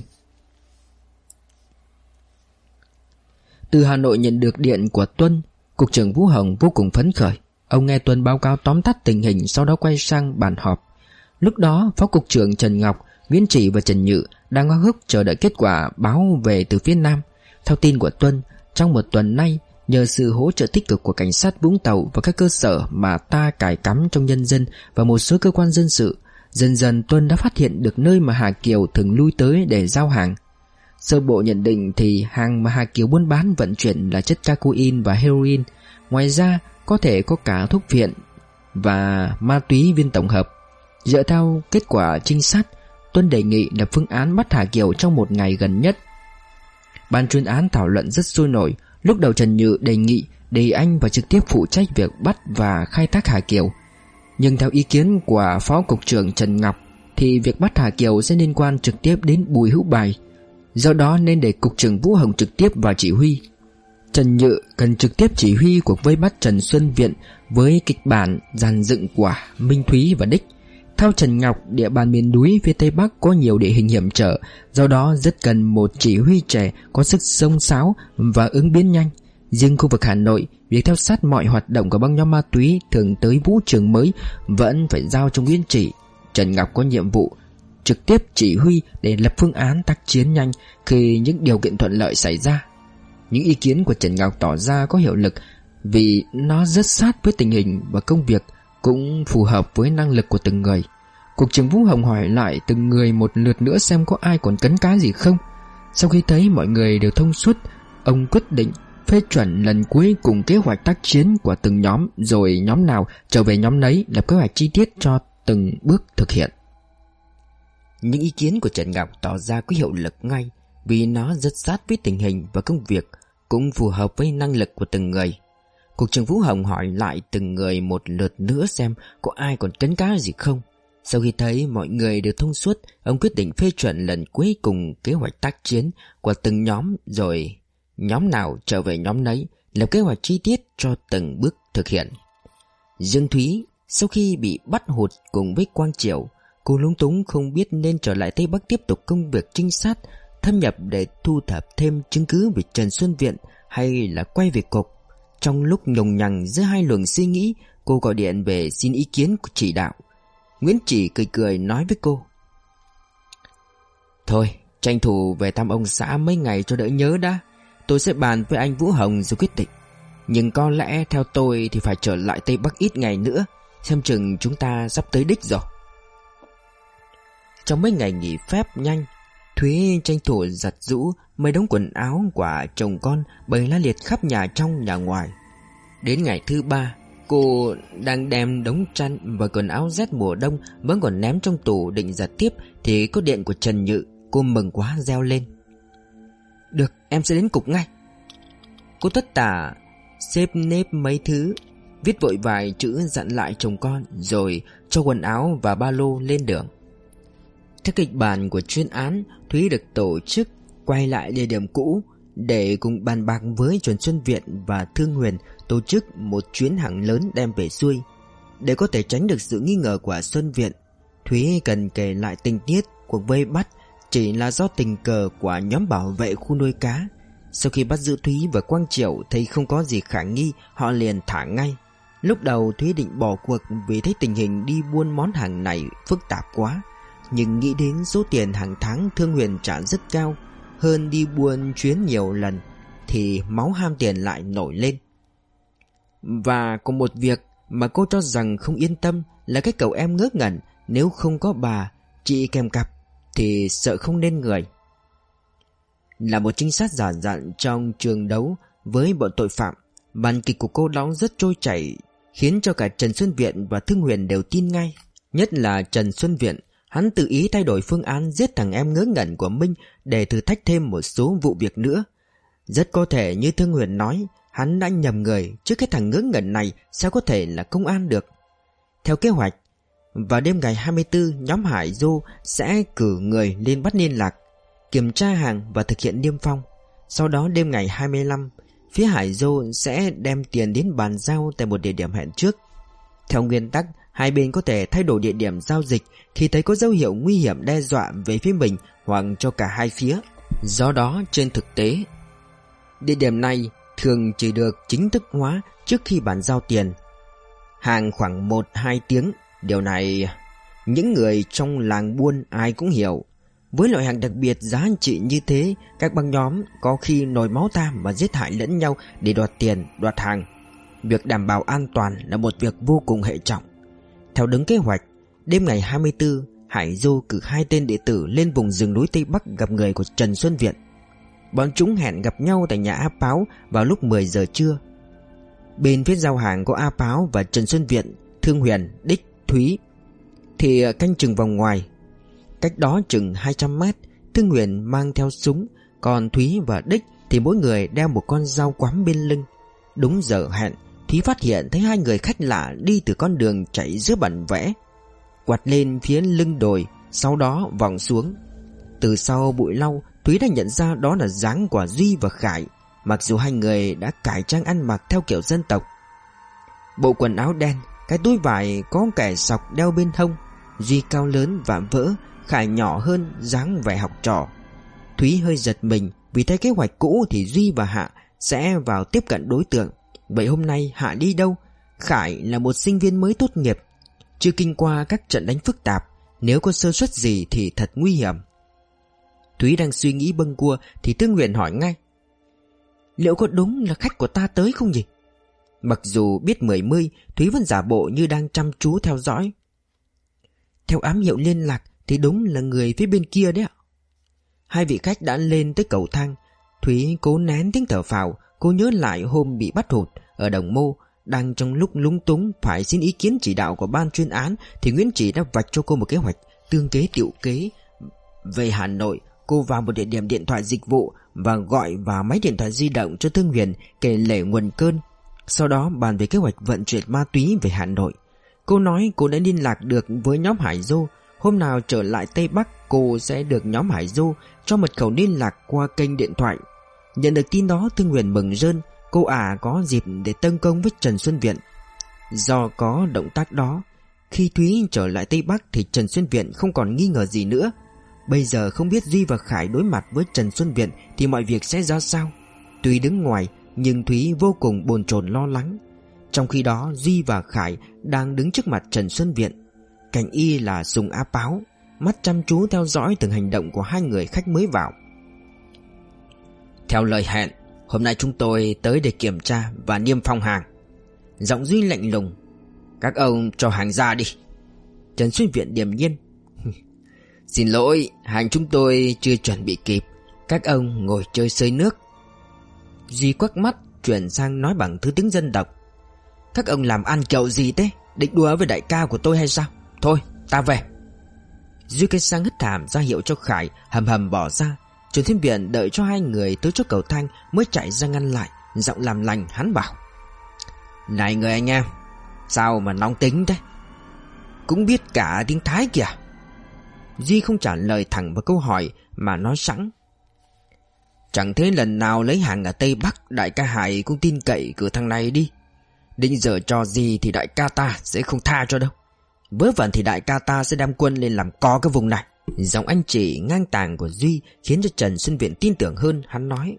Speaker 1: Từ Hà Nội nhận được điện của Tuân, Cục trưởng Vũ Hồng vô cùng phấn khởi. Ông nghe Tuân báo cáo tóm tắt tình hình, sau đó quay sang bàn họp. Lúc đó Phó Cục trưởng Trần Ngọc, Nguyễn Chỉ và Trần Nhự đang háo hức chờ đợi kết quả báo về từ phía Nam. Theo tin của Tuân, trong 1 tuần nay, nhờ sự hỗ trợ tích cực của cảnh sát Vũng Tàu và các cơ sở mà ta cài cắm trong nhân dân và một số cơ quan dân sự, dần dần Tuân đã phát hiện được nơi mà Hà Kiều thường lui tới để giao hàng. Sơ bộ nhận định thì hàng mà Hà Kiều buôn bán vận chuyển là chất cocaine và heroin. Ngoài ra có thể có cả thuốc viện và ma túy viên tổng hợp. Dựa theo kết quả trinh sát, Tuân đề nghị lập phương án bắt Hà Kiều trong 1 ngày gần nhất. Ban chuyên án thảo luận rất sôi nổi. Lúc đầu Trần Nhự đề nghị để anh và trực tiếp phụ trách việc bắt và khai thác Hà Kiều. Nhưng theo ý kiến của Phó Cục trưởng Trần Ngọc thì việc bắt Hà Kiều sẽ liên quan trực tiếp đến Bùi Hữu Bài. Do đó nên để Cục trưởng Vũ Hồng trực tiếp vào chỉ huy. Trần Nhự cần trực tiếp chỉ huy cuộc vây bắt Trần Xuân Viện với kịch bản dàn dựng của Minh Thúy và Đích. Theo Trần Ngọc, địa bàn miền núi phía Tây Bắc có nhiều địa hình hiểm trở, do đó rất cần một chỉ huy trẻ có sức xông xáo và ứng biến nhanh. Riêng khu vực Hà Nội, việc theo sát mọi hoạt động của băng nhóm ma túy thường tới vũ trường mới vẫn phải giao cho Nguyễn Chỉ. Trần Ngọc có nhiệm vụ trực tiếp chỉ huy để lập phương án tác chiến nhanh khi những điều kiện thuận lợi xảy ra. Những ý kiến của Trần Ngọc tỏ ra có hiệu lực vì nó rất sát với tình hình và công việc, cũng phù hợp với năng lực của từng người. Cục trưởng Vũ Hồng hỏi lại từng người một lượt nữa xem có ai còn cấn cá gì không. Sau khi thấy mọi người đều thông suốt, ông quyết định phê chuẩn lần cuối cùng kế hoạch tác chiến của từng nhóm, rồi nhóm nào trở về nhóm nấy, lập kế hoạch chi tiết cho từng bước thực hiện. Những ý kiến của Trần Ngọc tỏ ra có hiệu lực ngay vì nó rất sát với tình hình và công việc, cũng phù hợp với năng lực của từng người. Cục trưởng Vũ Hồng hỏi lại từng người một lượt nữa xem có ai còn cấn cá gì không. Sau khi thấy mọi người đều thông suốt, ông quyết định phê chuẩn lần cuối cùng kế hoạch tác chiến của từng nhóm, rồi nhóm nào trở về nhóm nấy, lập kế hoạch chi tiết cho từng bước thực hiện. Dương Thúy sau khi bị bắt hụt cùng với Quang Triều, cô lúng túng không biết nên trở lại Tây Bắc tiếp tục công việc trinh sát, thâm nhập để thu thập thêm chứng cứ về Trần Xuân Viện, hay là quay về cục. Trong lúc nhùng nhằng giữa hai luồng suy nghĩ, cô gọi điện về xin ý kiến của chỉ đạo. Nguyễn Chỉ cười cười nói với cô: "Thôi, tranh thủ về thăm ông xã mấy ngày cho đỡ nhớ đã. Tôi sẽ bàn với anh Vũ Hồng rồi quyết định. Nhưng có lẽ theo tôi thì phải trở lại Tây Bắc ít ngày nữa, xem chừng chúng ta sắp tới đích rồi." Trong mấy ngày nghỉ phép nhanh, Thúy tranh thủ giặt giũ mấy đống quần áo của chồng con bày la liệt khắp nhà trong nhà ngoài. Đến ngày thứ 3, cô đang đem đống chăn và quần áo rét mùa đông vẫn còn ném trong tủ định giặt tiếp thì có điện của Trần Nhự. Cô mừng quá reo lên: "Được, em sẽ đến cục ngay." Cô tất tả xếp nếp mấy thứ, viết vội vài chữ dặn lại chồng con, rồi cho quần áo và ba lô lên đường. Theo kịch bản của chuyên án, Thúy được tổ chức quay lại địa điểm cũ để cùng bàn bạc với Trần Xuân Viện và Thương Huyền tổ chức một chuyến hàng lớn đem về xuôi. Để có thể tránh được sự nghi ngờ của Xuân Viện, Thúy cần kể lại tình tiết cuộc vây bắt chỉ là do tình cờ của nhóm bảo vệ khu nuôi cá. Sau khi bắt giữ Thúy và Quang Triệu thấy không có gì khả nghi, họ liền thả ngay. Lúc đầu Thúy định bỏ cuộc vì thấy tình hình đi buôn món hàng này phức tạp quá, nhưng nghĩ đến số tiền hàng tháng Thương Huyền trả rất cao, hơn đi buôn chuyến nhiều lần, thì máu ham tiền lại nổi lên. Và có một việc mà cô cho rằng không yên tâm là cái cậu em ngớ ngẩn, nếu không có bà, chị kèm cặp thì sợ không nên người. Là một trinh sát giỏi dặn trong trường đấu với bọn tội phạm, màn kịch của cô đóng rất trôi chảy, khiến cho cả Trần Xuân Viện và Thương Huyền đều tin ngay. Nhất là Trần Xuân Viện, hắn tự ý thay đổi phương án giết thằng em ngớ ngẩn của Minh để thử thách thêm một số vụ việc nữa. Rất có thể như Thương Huyền nói, hắn đã nhầm người, chứ cái thằng ngớ ngẩn này sao có thể là công an được. Theo kế hoạch, vào đêm ngày 24, nhóm Hải Dô sẽ cử người lên bắt liên lạc, kiểm tra hàng và thực hiện niêm phong. Sau đó đêm ngày 25, phía Hải Dô sẽ đem tiền đến bàn giao tại một địa điểm hẹn trước. Theo nguyên tắc, hai bên có thể thay đổi địa điểm giao dịch khi thấy có dấu hiệu nguy hiểm đe dọa về phía mình hoặc cho cả hai phía. Do đó, trên thực tế, địa điểm này thường chỉ được chính thức hóa trước khi bàn giao tiền hàng khoảng 1-2 tiếng. Điều này những người trong làng buôn ai cũng hiểu. Với loại hàng đặc biệt giá trị như thế, các băng nhóm có khi nổi máu tham và giết hại lẫn nhau để đoạt tiền, đoạt hàng. Việc đảm bảo an toàn là một việc vô cùng hệ trọng. Theo đúng kế hoạch, đêm ngày 24, Hải Dô cử 2 tên đệ tử lên vùng rừng núi Tây Bắc gặp người của Trần Xuân Viện. Bọn chúng hẹn gặp nhau tại nhà A Páo vào lúc 10 giờ trưa. Bên phía giao hàng có A Páo và Trần Xuân Viện, Thương Huyền, Đích, Thúy thì canh chừng vòng ngoài. Cách đó chừng 200 mét, Thương Huyền mang theo súng, còn Thúy và Đích thì mỗi người đeo một con dao quắm bên lưng. Đúng giờ hẹn, Thúy phát hiện thấy 2 người khách lạ đi từ con đường chạy giữa bản vẽ, quạt lên phía lưng đồi, sau đó vòng xuống. Từ sau bụi lau, Thúy đã nhận ra đó là dáng của Duy và Khải, mặc dù 2 người đã cải trang ăn mặc theo kiểu dân tộc. Bộ quần áo đen, cái túi vải có kẻ sọc đeo bên hông. Duy cao lớn và vỡ, Khải nhỏ hơn, dáng vẻ học trò. Thúy hơi giật mình vì thấy kế hoạch cũ thì Duy và Hạ
Speaker 2: sẽ vào tiếp cận đối tượng. Vậy hôm nay Hạ đi đâu? Khải là một sinh viên mới tốt nghiệp, chưa kinh qua các trận đánh phức tạp, nếu có sơ suất gì thì thật nguy hiểm. Thúy đang suy nghĩ bâng cua thì Tư Huyền hỏi ngay: liệu có đúng là khách của ta tới không nhỉ? Mặc dù biết mười mươi, Thúy vẫn giả bộ như đang chăm chú theo dõi. Theo ám hiệu liên lạc thì đúng là người phía bên kia đấy ạ. Hai vị khách đã lên tới cầu thang. Thúy cố nén tiếng thở phào. Cô nhớ lại hôm bị bắt hụt ở Đồng Mô. Đang trong lúc lúng túng phải xin ý kiến chỉ đạo của ban chuyên án thì Nguyễn Chỉ đã vạch cho cô một kế hoạch tương kế tựu kế. Về Hà Nội, cô vào một địa điểm điện thoại dịch vụ và gọi vào máy điện thoại di động cho Thương Huyền kể lể nguồn cơn. Sau đó bàn về kế hoạch vận chuyển ma túy về Hà Nội. Cô nói cô đã liên lạc được với nhóm Hải Dô. Hôm nào trở lại Tây Bắc, cô sẽ được nhóm Hải Dô cho mật khẩu liên lạc qua kênh điện thoại. Nhận được tin đó, Thương Huyền mừng rơn. Cô có dịp để tấn công với Trần Xuân Viện. Do có động tác đó, khi Thúy trở lại Tây Bắc thì Trần Xuân Viện không còn nghi ngờ gì nữa. Bây giờ không biết Duy và Khải đối mặt với Trần Xuân Viện thì mọi việc sẽ ra sao. Tuy đứng ngoài nhưng Thúy vô cùng bồn chồn lo lắng. Trong khi đó Duy và Khải đang đứng trước mặt Trần Xuân Viện. Cạnh y là Sùng Á Páo, mắt chăm chú theo dõi từng hành động của hai người khách mới vào. Theo lời hẹn, hôm nay chúng tôi tới để kiểm tra và niêm phong hàng. Giọng Duy lạnh lùng: các ông cho hàng ra đi. Trần Xuân Viện điềm nhiên: xin lỗi, hàng chúng tôi chưa chuẩn bị kịp. Các ông ngồi chơi xơi nước. Duy quắc mắt chuyển sang nói bằng thứ tiếng dân tộc: các ông làm ăn kiểu gì thế? Định đùa với đại ca của tôi hay sao? Thôi, ta về. Duy cây sang hất hàm ra hiệu cho Khải hầm hầm bỏ ra. Trần Xuân Viện đợi cho hai người tới chỗ cầu thang mới chạy ra ngăn lại. Giọng làm lành hắn bảo: này người anh em, sao mà nóng tính thế? Cũng biết cả tiếng Thái kìa. Duy không trả lời thẳng vào câu hỏi mà nói sẵn: chẳng thế lần nào lấy hàng ở Tây Bắc, đại ca Hải cũng tin cậy cửa thằng này đi. Định giờ trò gì thì đại ca ta sẽ không tha cho đâu. Vớ vẩn thì đại ca ta sẽ đem quân lên làm co cái vùng này. Giọng anh chị ngang tàng của Duy khiến cho Trần Xuân Viện tin tưởng hơn. Hắn nói: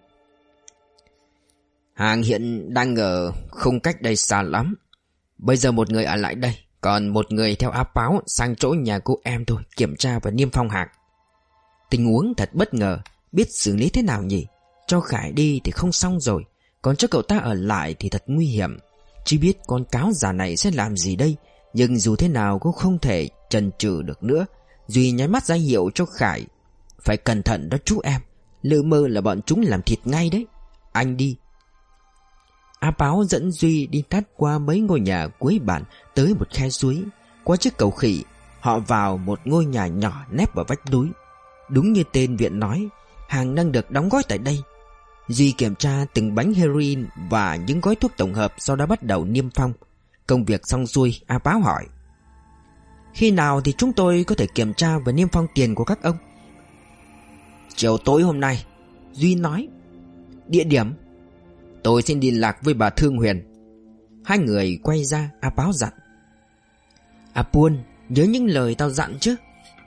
Speaker 2: hàng hiện đang ở không cách đây xa lắm. Bây giờ một người ở lại đây, còn một người theo áp báo sang chỗ nhà cô em thôi, kiểm tra và niêm phong hàng. Tình huống thật bất ngờ, biết xử lý thế nào nhỉ? Cho Khải đi thì không xong rồi, còn cho cậu ta ở lại thì thật nguy hiểm. Chỉ biết con cáo già này sẽ làm gì đây. Nhưng dù thế nào cũng không thể chần chừ được nữa. Duy nháy mắt ra hiệu cho Khải: phải cẩn thận đó chú em, lỡ mơ là bọn chúng làm thịt ngay đấy. Anh đi. Á Báo dẫn Duy đi tắt qua mấy ngôi nhà cuối bản tới một khe suối. Qua chiếc cầu khỉ, họ vào một ngôi nhà nhỏ nép vào vách núi. Đúng như tên viện nói, hàng đang được đóng gói tại đây. Duy kiểm tra từng bánh heroin và những gói thuốc tổng hợp, sau đó bắt đầu niêm phong. Công việc xong xuôi, A Báo hỏi: khi nào thì chúng tôi có thể kiểm tra và niêm phong tiền của các ông? Chiều tối hôm nay, Duy nói. Địa điểm? Tôi xin liên lạc với bà Thương Huyền. Hai người quay ra, A Báo dặn: A Puôn, nhớ những lời tao dặn chứ.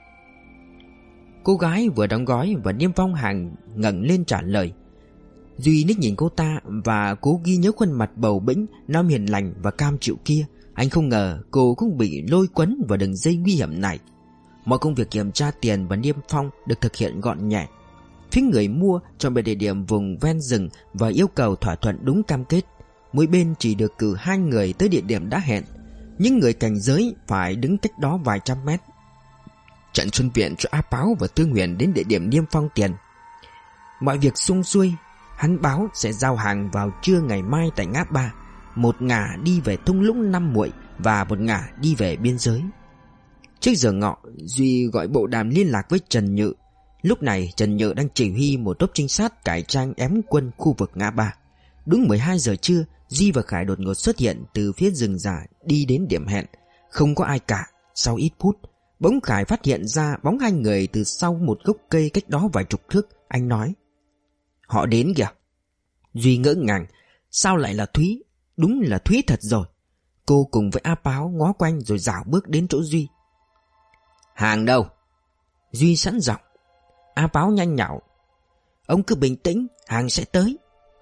Speaker 2: Cô gái vừa đóng gói và niêm phong hàng ngẩng lên trả lời. Duy ních nhìn cô ta và cố ghi nhớ khuôn mặt bầu bĩnh, non hiền lành và cam chịu kia. Anh không ngờ cô cũng bị lôi quấn vào đường dây nguy hiểm này. Mọi công việc kiểm tra tiền và niêm phong được thực hiện gọn nhẹ. Phía người mua chọn một địa điểm vùng ven rừng và yêu cầu thỏa thuận đúng cam kết. Mỗi bên chỉ được cử 2 người tới địa điểm đã hẹn. Những người cảnh giới phải đứng cách đó vài trăm mét. Trần Xuân Viện cho A Báo và Thương Huyền đến địa điểm niêm phong tiền. Mọi việc xuông xuôi, hắn báo sẽ giao hàng vào trưa ngày mai tại ngã ba. Một ngả đi về thung lũng Năm Muội và một ngả đi về biên giới. Trước giờ ngọ, Duy gọi bộ đàm liên lạc với Trần Nhự. Lúc này Trần Nhự đang chỉ huy một tốp trinh sát cải trang ém quân khu vực ngã ba. Đúng 12 giờ trưa, Duy và Khải đột ngột xuất hiện từ phía rừng già đi đến điểm hẹn. Không có ai cả. Sau ít phút, bỗng Khải phát hiện ra bóng 2 người từ sau một gốc cây cách đó vài chục thước. Anh nói: họ đến kìa. Duy ngỡ ngàng. Sao lại là Thúy? Đúng là Thúy thật rồi. Cô cùng với A Báo ngó quanh rồi dạo bước đến chỗ Duy. Hàng đâu? Duy sẵn giọng. A Báo nhanh nhảu: ông cứ bình tĩnh, hàng sẽ tới.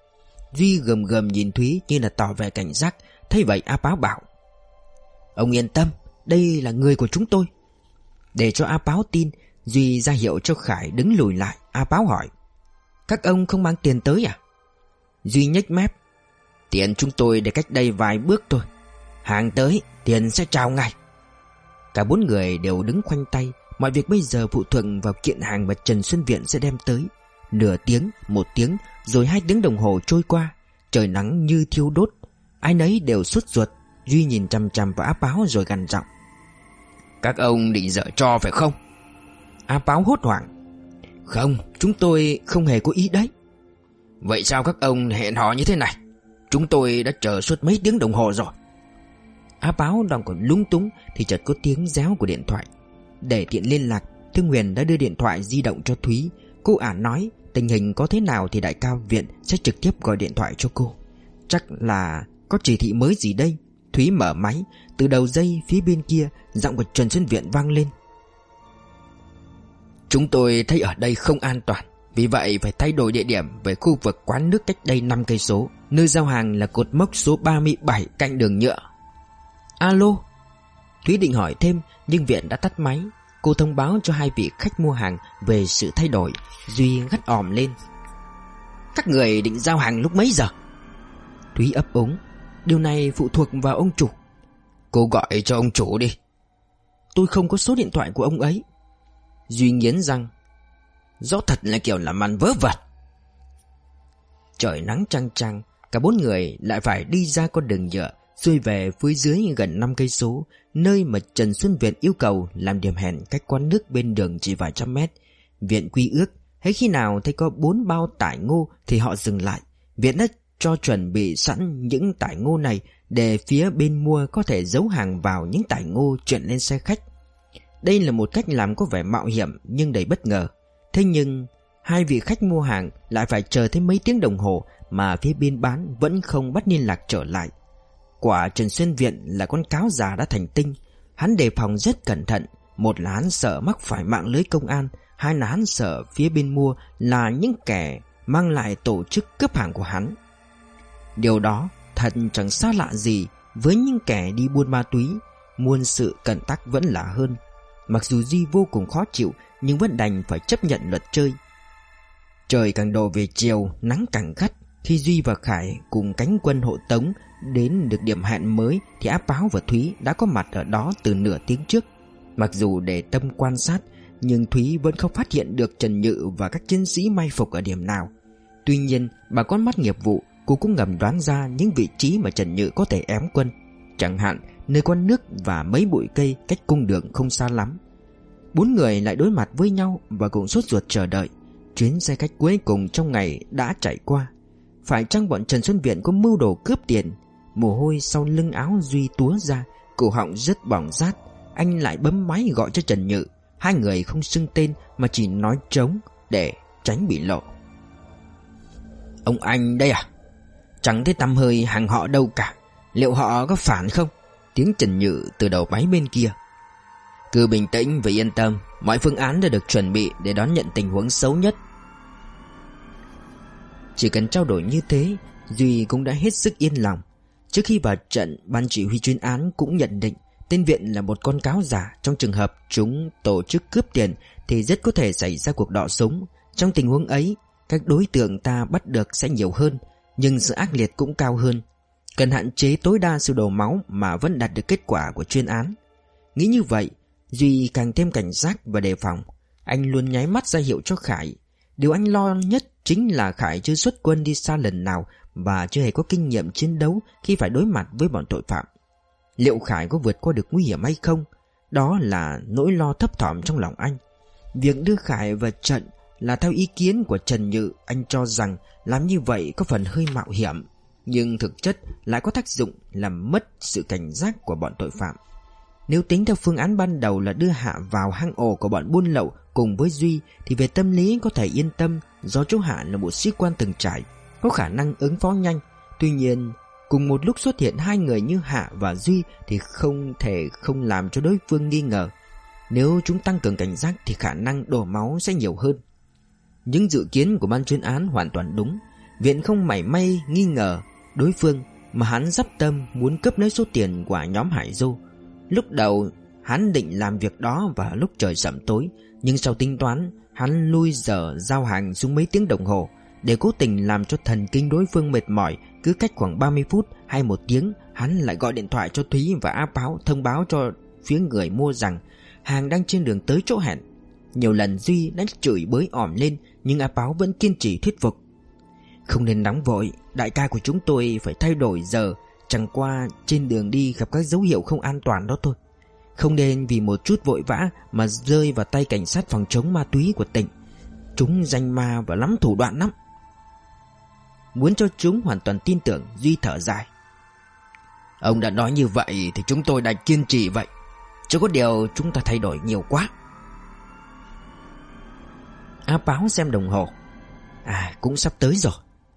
Speaker 2: Duy gầm gầm nhìn Thúy như là tỏ vẻ cảnh giác. Thấy vậy A Páo bảo: "Ông yên tâm, đây là người của chúng tôi." Để cho A Páo tin, Duy ra hiệu cho Khải đứng lùi lại. A Páo hỏi: "Các ông không mang tiền tới à?" Duy nhếch mép: "Tiền chúng tôi để cách đây vài bước thôi. Hàng tới, tiền sẽ trao ngay." Cả bốn người đều đứng khoanh tay. Mọi việc bây giờ phụ thuộc vào kiện hàng mà Trần Xuân Viện sẽ đem tới. Nửa tiếng, 1 tiếng, rồi 2 tiếng đồng hồ trôi qua. Trời nắng như thiêu đốt, ai nấy đều sốt ruột. Duy nhìn chằm chằm vào A Páo rồi gằn giọng: "Các ông định dở trò phải không?" A Páo hốt hoảng: "Không, chúng tôi không hề có ý đấy." "Vậy sao các ông hẹn hò như thế này? Chúng tôi đã chờ suốt mấy tiếng đồng hồ rồi." A Páo đang còn lúng túng thì chợt có tiếng réo của điện thoại. Để tiện liên lạc, Thương Huyền đã đưa điện thoại di động cho Thúy. Cô ả nói tình hình có thế nào thì đại cao viện sẽ trực tiếp gọi điện thoại cho cô. Chắc là có chỉ thị mới gì đây. Thúy mở máy. Từ đầu dây phía bên kia, giọng của Trần Xuân Viện vang lên: "Chúng tôi thấy ở đây không an toàn, vì vậy phải thay đổi địa điểm về khu vực quán nước cách đây 5 cây số. Nơi giao hàng là cột mốc số 37 cạnh đường nhựa." "Alo?" Thúy định hỏi thêm nhưng Viện đã tắt máy. Cô thông báo cho 2 vị khách mua hàng về sự thay đổi. Duy gắt òm lên: "Các người định giao hàng lúc mấy giờ?" Thúy ấp úng: "Điều này phụ thuộc vào ông chủ." "Cô gọi cho ông chủ đi." "Tôi không có số điện thoại của ông ấy." Duy nghiến răng: "Rõ thật là kiểu làm ăn vớ vẩn." Trời nắng chang chang, cả 4 người lại phải đi ra con đường nhựa, xuôi về phía dưới gần 5 cây số, nơi mà Trần Xuân Viện yêu cầu làm điểm hẹn cách quán nước bên đường chỉ vài trăm mét. Viện quy ước, hễ khi nào thấy có 4 bao tải ngô thì họ dừng lại. Viện đã cho chuẩn bị sẵn những tải ngô này để phía bên mua có thể giấu hàng vào những tải ngô chuyển lên xe khách. Đây là một cách làm có vẻ mạo hiểm nhưng đầy bất ngờ. Thế nhưng 2 vị khách mua hàng lại phải chờ thêm mấy tiếng đồng hồ mà phía bên bán vẫn không bắt liên lạc trở lại. Quả Trần Xuân Viện là con cáo già đã thành tinh. Hắn đề phòng rất cẩn thận. Một là hắn sợ mắc phải mạng lưới công an, hai là hắn sợ phía bên mua là những kẻ mang lại tổ chức cướp hàng của hắn. Điều đó thật chẳng xa lạ gì với những kẻ đi buôn ma túy. Muôn sự cẩn tắc vẫn là hơn. Mặc dù Duy vô cùng khó chịu nhưng vẫn đành phải chấp nhận luật chơi. Trời càng đổ về chiều, nắng càng gắt. Khi Duy và Khải cùng cánh quân hộ tống đến được điểm hẹn mới thì A Páo và Thúy đã có mặt ở đó từ nửa tiếng trước. Mặc dù để tâm quan sát nhưng Thúy vẫn không phát hiện được Trần Nhự và các chiến sĩ may phục ở điểm nào. Tuy nhiên bằng con mắt nghiệp vụ, cô cũng ngầm đoán ra những vị trí mà Trần Nhự có thể ém quân. Chẳng hạn nơi quán nước và mấy bụi cây cách cung đường không xa lắm. 4 người lại đối mặt với nhau và cùng sốt ruột chờ đợi. Chuyến xe khách cuối cùng trong ngày đã chạy qua. Phải chăng bọn Trần Xuân Viện có mưu đồ cướp tiền? Mồ hôi sau lưng áo Duy túa ra, cổ họng rất bỏng rát. Anh lại bấm máy gọi cho Trần Nhự. 2 người không xưng tên mà chỉ nói trống để tránh bị lộ. "Ông anh đây à? Chẳng thấy tăm hơi hàng họ đâu cả. Liệu họ có phản không?" Tiếng Trần Nhự từ đầu máy bên kia. "Cứ bình tĩnh và yên tâm, mọi phương án đã được chuẩn bị để đón nhận tình huống xấu nhất." Chỉ cần trao đổi như thế, Duy cũng đã hết sức yên lòng. Trước khi vào trận, ban chỉ huy chuyên án cũng nhận định tên Viện là một con cáo giả. Trong trường hợp chúng tổ chức cướp tiền thì rất có thể xảy ra cuộc đọ súng. Trong tình huống ấy, các đối tượng ta bắt được sẽ nhiều hơn, nhưng sự ác liệt cũng cao hơn. Cần hạn chế tối đa sự đổ máu mà vẫn đạt được kết quả của chuyên án. Nghĩ như vậy, Duy càng thêm cảnh giác và đề phòng. Anh luôn nháy mắt ra hiệu cho Khải. Điều anh lo nhất chính là Khải chưa xuất quân đi xa lần nào và chưa hề có kinh nghiệm chiến đấu khi phải đối mặt với bọn tội phạm. Liệu Khải có vượt qua được nguy hiểm hay không? Đó là nỗi lo thấp thỏm trong lòng anh. Việc đưa Khải vào trận là theo ý kiến của Trần Nhự. Anh cho rằng làm như vậy có phần hơi mạo hiểm, nhưng thực chất lại có tác dụng làm mất sự cảnh giác của bọn tội phạm. Nếu tính theo phương án ban đầu là đưa Hạ vào hang ổ của bọn buôn lậu cùng với Duy thì về tâm lý có thể yên tâm, do chú Hạ là một sĩ quan từng trải, có khả năng ứng phó nhanh. Tuy nhiên, cùng một lúc xuất hiện 2 người như Hạ và Duy thì không thể không làm cho đối phương nghi ngờ. Nếu chúng tăng cường cảnh giác thì khả năng đổ máu sẽ nhiều hơn. Những dự kiến của ban chuyên án hoàn toàn đúng. Viện không mảy may nghi ngờ đối phương, mà hắn dắp tâm muốn cướp lấy số tiền của nhóm Hải Du. Lúc đầu hắn định làm việc đó vào lúc trời sẩm tối, nhưng sau tính toán, hắn lui giờ giao hàng xuống mấy tiếng đồng hồ, để cố tình làm cho thần kinh đối phương mệt mỏi. Cứ cách khoảng 30 phút hay 1 tiếng, hắn lại gọi điện thoại cho Thúy và A Báo, thông báo cho phía người mua rằng hàng đang trên đường tới chỗ hẹn. Nhiều lần Duy đã chửi bới ỏm lên, nhưng A Báo vẫn kiên trì thuyết phục. Không nên nóng vội, đại ca của chúng tôi phải thay đổi giờ, chẳng qua trên đường đi gặp các dấu hiệu không an toàn đó thôi. Không nên vì một chút vội vã mà rơi vào tay cảnh sát phòng chống ma túy của tỉnh. Chúng danh ma và lắm thủ đoạn lắm. Muốn cho chúng hoàn toàn tin tưởng, Duy thở dài. Ông đã nói như vậy thì chúng tôi đã kiên trì vậy. Chỉ có điều chúng ta thay đổi nhiều quá. A Báo xem đồng hồ. Cũng sắp tới rồi.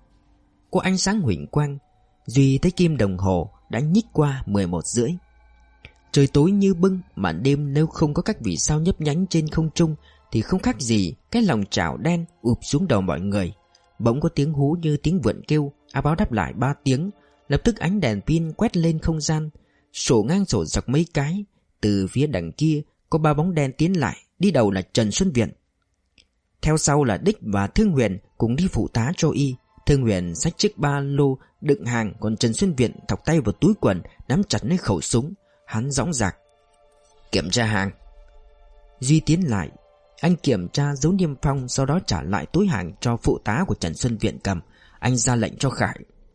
Speaker 2: Có ánh sáng huỳnh quang, Duy thấy kim đồng hồ đã nhích qua 11:30. Trời tối như bưng, màn đêm nếu không có các vì sao nhấp nhánh trên không trung thì không khác gì cái lòng chảo đen ụp xuống đầu mọi người. Bỗng có tiếng hú như tiếng vượn kêu. A Báo đáp lại 3 tiếng. Lập tức ánh đèn pin quét lên không gian, sổ ngang sổ dọc mấy cái. Từ phía đằng kia có 3 bóng đen tiến lại. Đi đầu là Trần Xuân Viện, theo sau là Đích và Thương Huyền cùng đi phụ tá cho y. Thương Huyền xách chiếc ba lô đựng hàng, còn Trần Xuân Viện thọc tay vào túi quần, nắm chặt lấy khẩu súng. Hắn dõng dạc: Kiểm tra hàng. Duy tiến lại. Anh kiểm tra dấu niêm phong, sau đó trả lại túi hàng cho phụ tá của Trần Xuân Viện cầm. Anh ra lệnh cho Khải: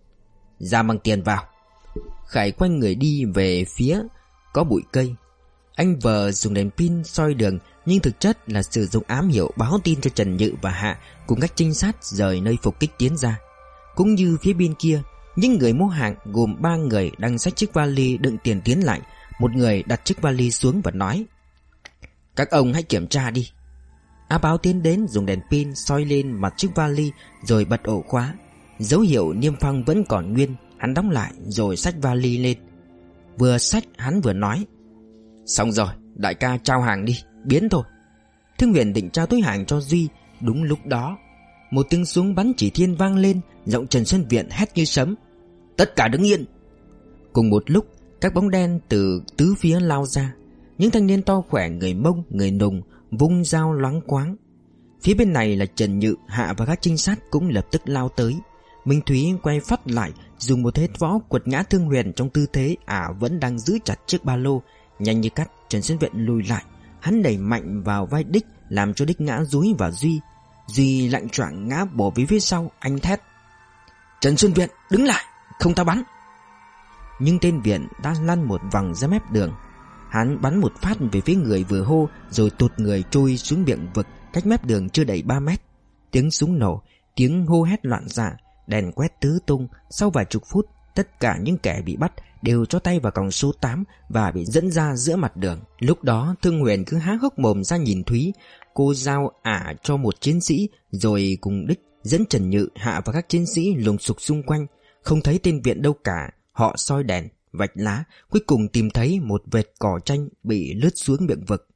Speaker 2: Ra mang tiền vào. Khải quay người đi về phía có bụi cây. Anh vờ dùng đèn pin soi đường, nhưng thực chất là sử dụng ám hiệu báo tin cho Trần Nhự và Hạ cùng các trinh sát rời nơi phục kích tiến ra. Cũng như phía bên kia, những người mua hàng gồm 3 người đang xách chiếc vali đựng tiền tiến lại. Một người đặt chiếc vali xuống và nói: Các ông hãy kiểm tra đi. A Báo tiến đến, dùng đèn pin soi lên mặt chiếc vali rồi bật ổ khóa. Dấu hiệu niêm phong vẫn còn nguyên. Hắn đóng lại rồi xách vali lên. Vừa xách hắn vừa nói: Xong rồi, đại ca trao hàng đi, biến thôi. Thương Huyền định trao túi hàng cho Duy. Đúng lúc đó, một tiếng súng bắn chỉ thiên vang lên. Giọng Trần Xuân Viện hét như sấm: Tất cả đứng yên. Cùng một lúc, các bóng đen từ tứ phía lao ra. Những thanh niên to khỏe, người Mông, người Nùng, vung dao loáng quáng. Phía bên này là Trần Nhự, Hạ và các trinh sát cũng lập tức lao tới. Minh Thúy quay phát lại, dùng một thế võ quật ngã Thương Huyền trong tư thế vẫn đang giữ chặt chiếc ba lô. Nhanh như cắt, Trần Xuân Viện lùi lại. Hắn đẩy mạnh vào vai Đích, làm cho Đích ngã dúi vào Duy. Duy lạng choạng ngã bổ về phía sau. Anh thét: Trần Xuân Viện, đứng lại, không ta bắn. Nhưng tên Viện đã lăn một vòng ra mép đường. Hắn bắn một phát về phía người vừa hô, rồi tụt người trôi xuống miệng vực cách mép đường chưa đầy 3 mét. Tiếng súng nổ, tiếng hô hét loạn xạ, đèn quét tứ tung. Sau vài chục phút, tất cả những kẻ bị bắt đều cho tay vào còng số 8 và bị dẫn ra giữa mặt đường. Lúc đó Thương Huyền cứ há hốc mồm ra nhìn Thúy. Cô giao cho một chiến sĩ, rồi cùng Đích dẫn Trần Nhự, Hạ và các chiến sĩ lùng sục xung quanh. Không thấy tên Viện đâu cả. Họ soi đèn, vạch lá, cuối cùng tìm thấy một vệt cỏ tranh bị lướt xuống miệng vực.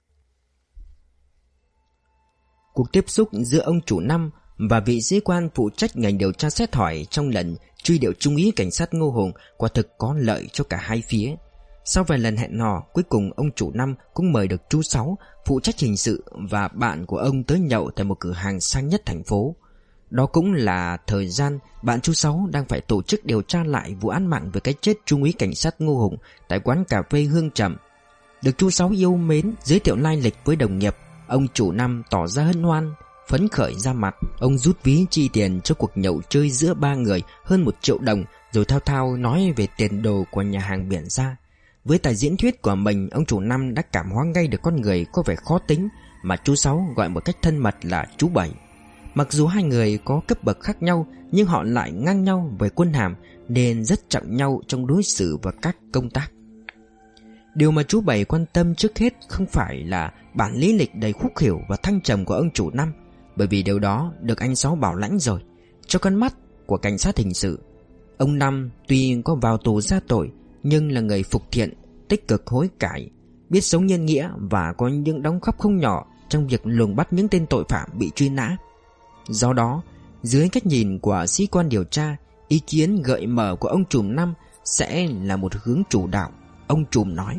Speaker 2: Cuộc tiếp xúc giữa ông chủ Năm và vị sĩ quan phụ trách ngành điều tra xét hỏi trong lần truy điệu trung úy cảnh sát Ngô Hùng quả thực có lợi cho cả hai phía. Sau vài lần hẹn hò, cuối cùng ông chủ Năm cũng mời được chú Sáu, phụ trách hình sự, và bạn của ông tới nhậu tại một cửa hàng sang nhất thành phố. Đó cũng là thời gian bạn chú Sáu đang phải tổ chức điều tra lại vụ án mạng về cái chết trung úy cảnh sát Ngô Hùng tại quán cà phê Hương Trầm. Được chú Sáu yêu mến giới thiệu lai lịch với đồng nghiệp, ông chủ Năm tỏ ra hân hoan, phấn khởi ra mặt. Ông rút ví chi tiền cho cuộc nhậu chơi giữa 3 người hơn 1 triệu đồng, rồi thao thao nói về tiền đồ của nhà hàng Biển Gia. Với tài diễn thuyết của mình, ông chủ Năm đã cảm hóa ngay được con người có vẻ khó tính mà chú Sáu gọi một cách thân mật là chú Bảy. Mặc dù hai người có cấp bậc khác nhau, nhưng họ lại ngang nhau về quân hàm, nên rất trọng nhau trong đối xử và các công tác. Điều mà chú Bảy quan tâm trước hết không phải là bản lý lịch đầy khúc khỉu và thăng trầm của ông chủ Năm, bởi vì điều đó được anh Sáu bảo lãnh rồi. Cho con mắt của cảnh sát hình sự, ông Năm tuy có vào tù ra tội, nhưng là người phục thiện, tích cực hối cải, biết sống nhân nghĩa và có những đóng góp không nhỏ trong việc lùng bắt những tên tội phạm bị truy nã. Do đó, Dưới cách nhìn của sĩ quan điều tra, ý kiến gợi mở của ông trùm Năm sẽ là một hướng chủ đạo. Ông trùm nói: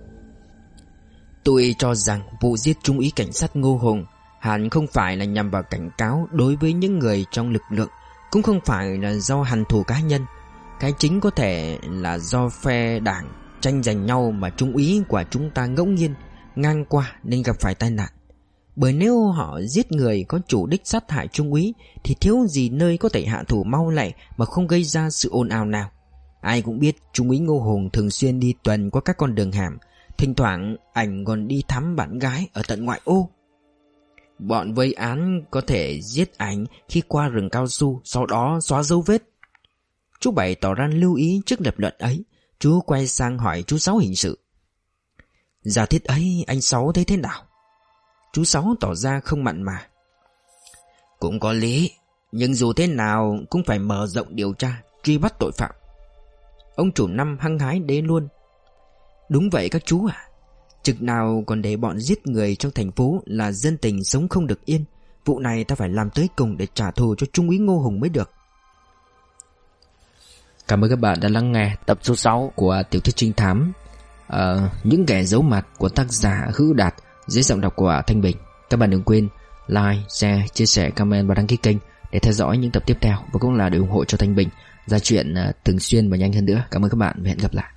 Speaker 2: tôi cho rằng vụ giết trung úy cảnh sát Ngô Hùng hẳn không phải là nhằm vào cảnh cáo đối với những người trong lực lượng, cũng không phải là do hằn thù cá nhân. Cái chính có thể là do phe đảng tranh giành nhau mà trung úy của chúng ta ngẫu nhiên ngang qua nên gặp phải tai nạn. Bởi nếu họ giết người có chủ đích sát hại trung úy thì thiếu gì nơi có thể hạ thủ mau lẹ mà không gây ra sự ồn ào nào. Ai cũng biết trung úy Ngô Hùng thường xuyên đi tuần qua các con đường hẻm, thỉnh thoảng ảnh còn đi thăm bạn gái ở tận ngoại ô. Bọn vây án có thể giết ảnh khi qua rừng cao su, sau đó xóa dấu vết. Chú Bảy tỏ ra lưu ý trước lập luận ấy. Chú quay sang hỏi chú Sáu hình sự: giả thiết ấy anh Sáu thấy thế nào? Chú Sáu tỏ ra không mặn mà: cũng có lý, nhưng dù thế nào cũng phải mở rộng điều tra, truy bắt tội phạm. Ông chủ Năm hăng hái đế luôn: đúng vậy các chú ạ. Chừng nào còn để bọn giết người trong thành phố là dân tình sống không được yên. Vụ này ta phải làm tới cùng để trả thù cho trung úy Ngô Hùng mới được.
Speaker 1: Cảm ơn các bạn đã lắng nghe tập số 6 của tiểu thuyết trinh thám Những kẻ giấu mặt của tác giả Hữu Đạt dưới giọng đọc của Thanh Bình. Các bạn đừng quên like, share, chia sẻ, comment và đăng ký kênh để theo dõi những tập tiếp theo, và cũng là để ủng hộ cho Thanh Bình ra chuyện thường xuyên và nhanh hơn nữa. Cảm ơn các bạn và hẹn gặp lại.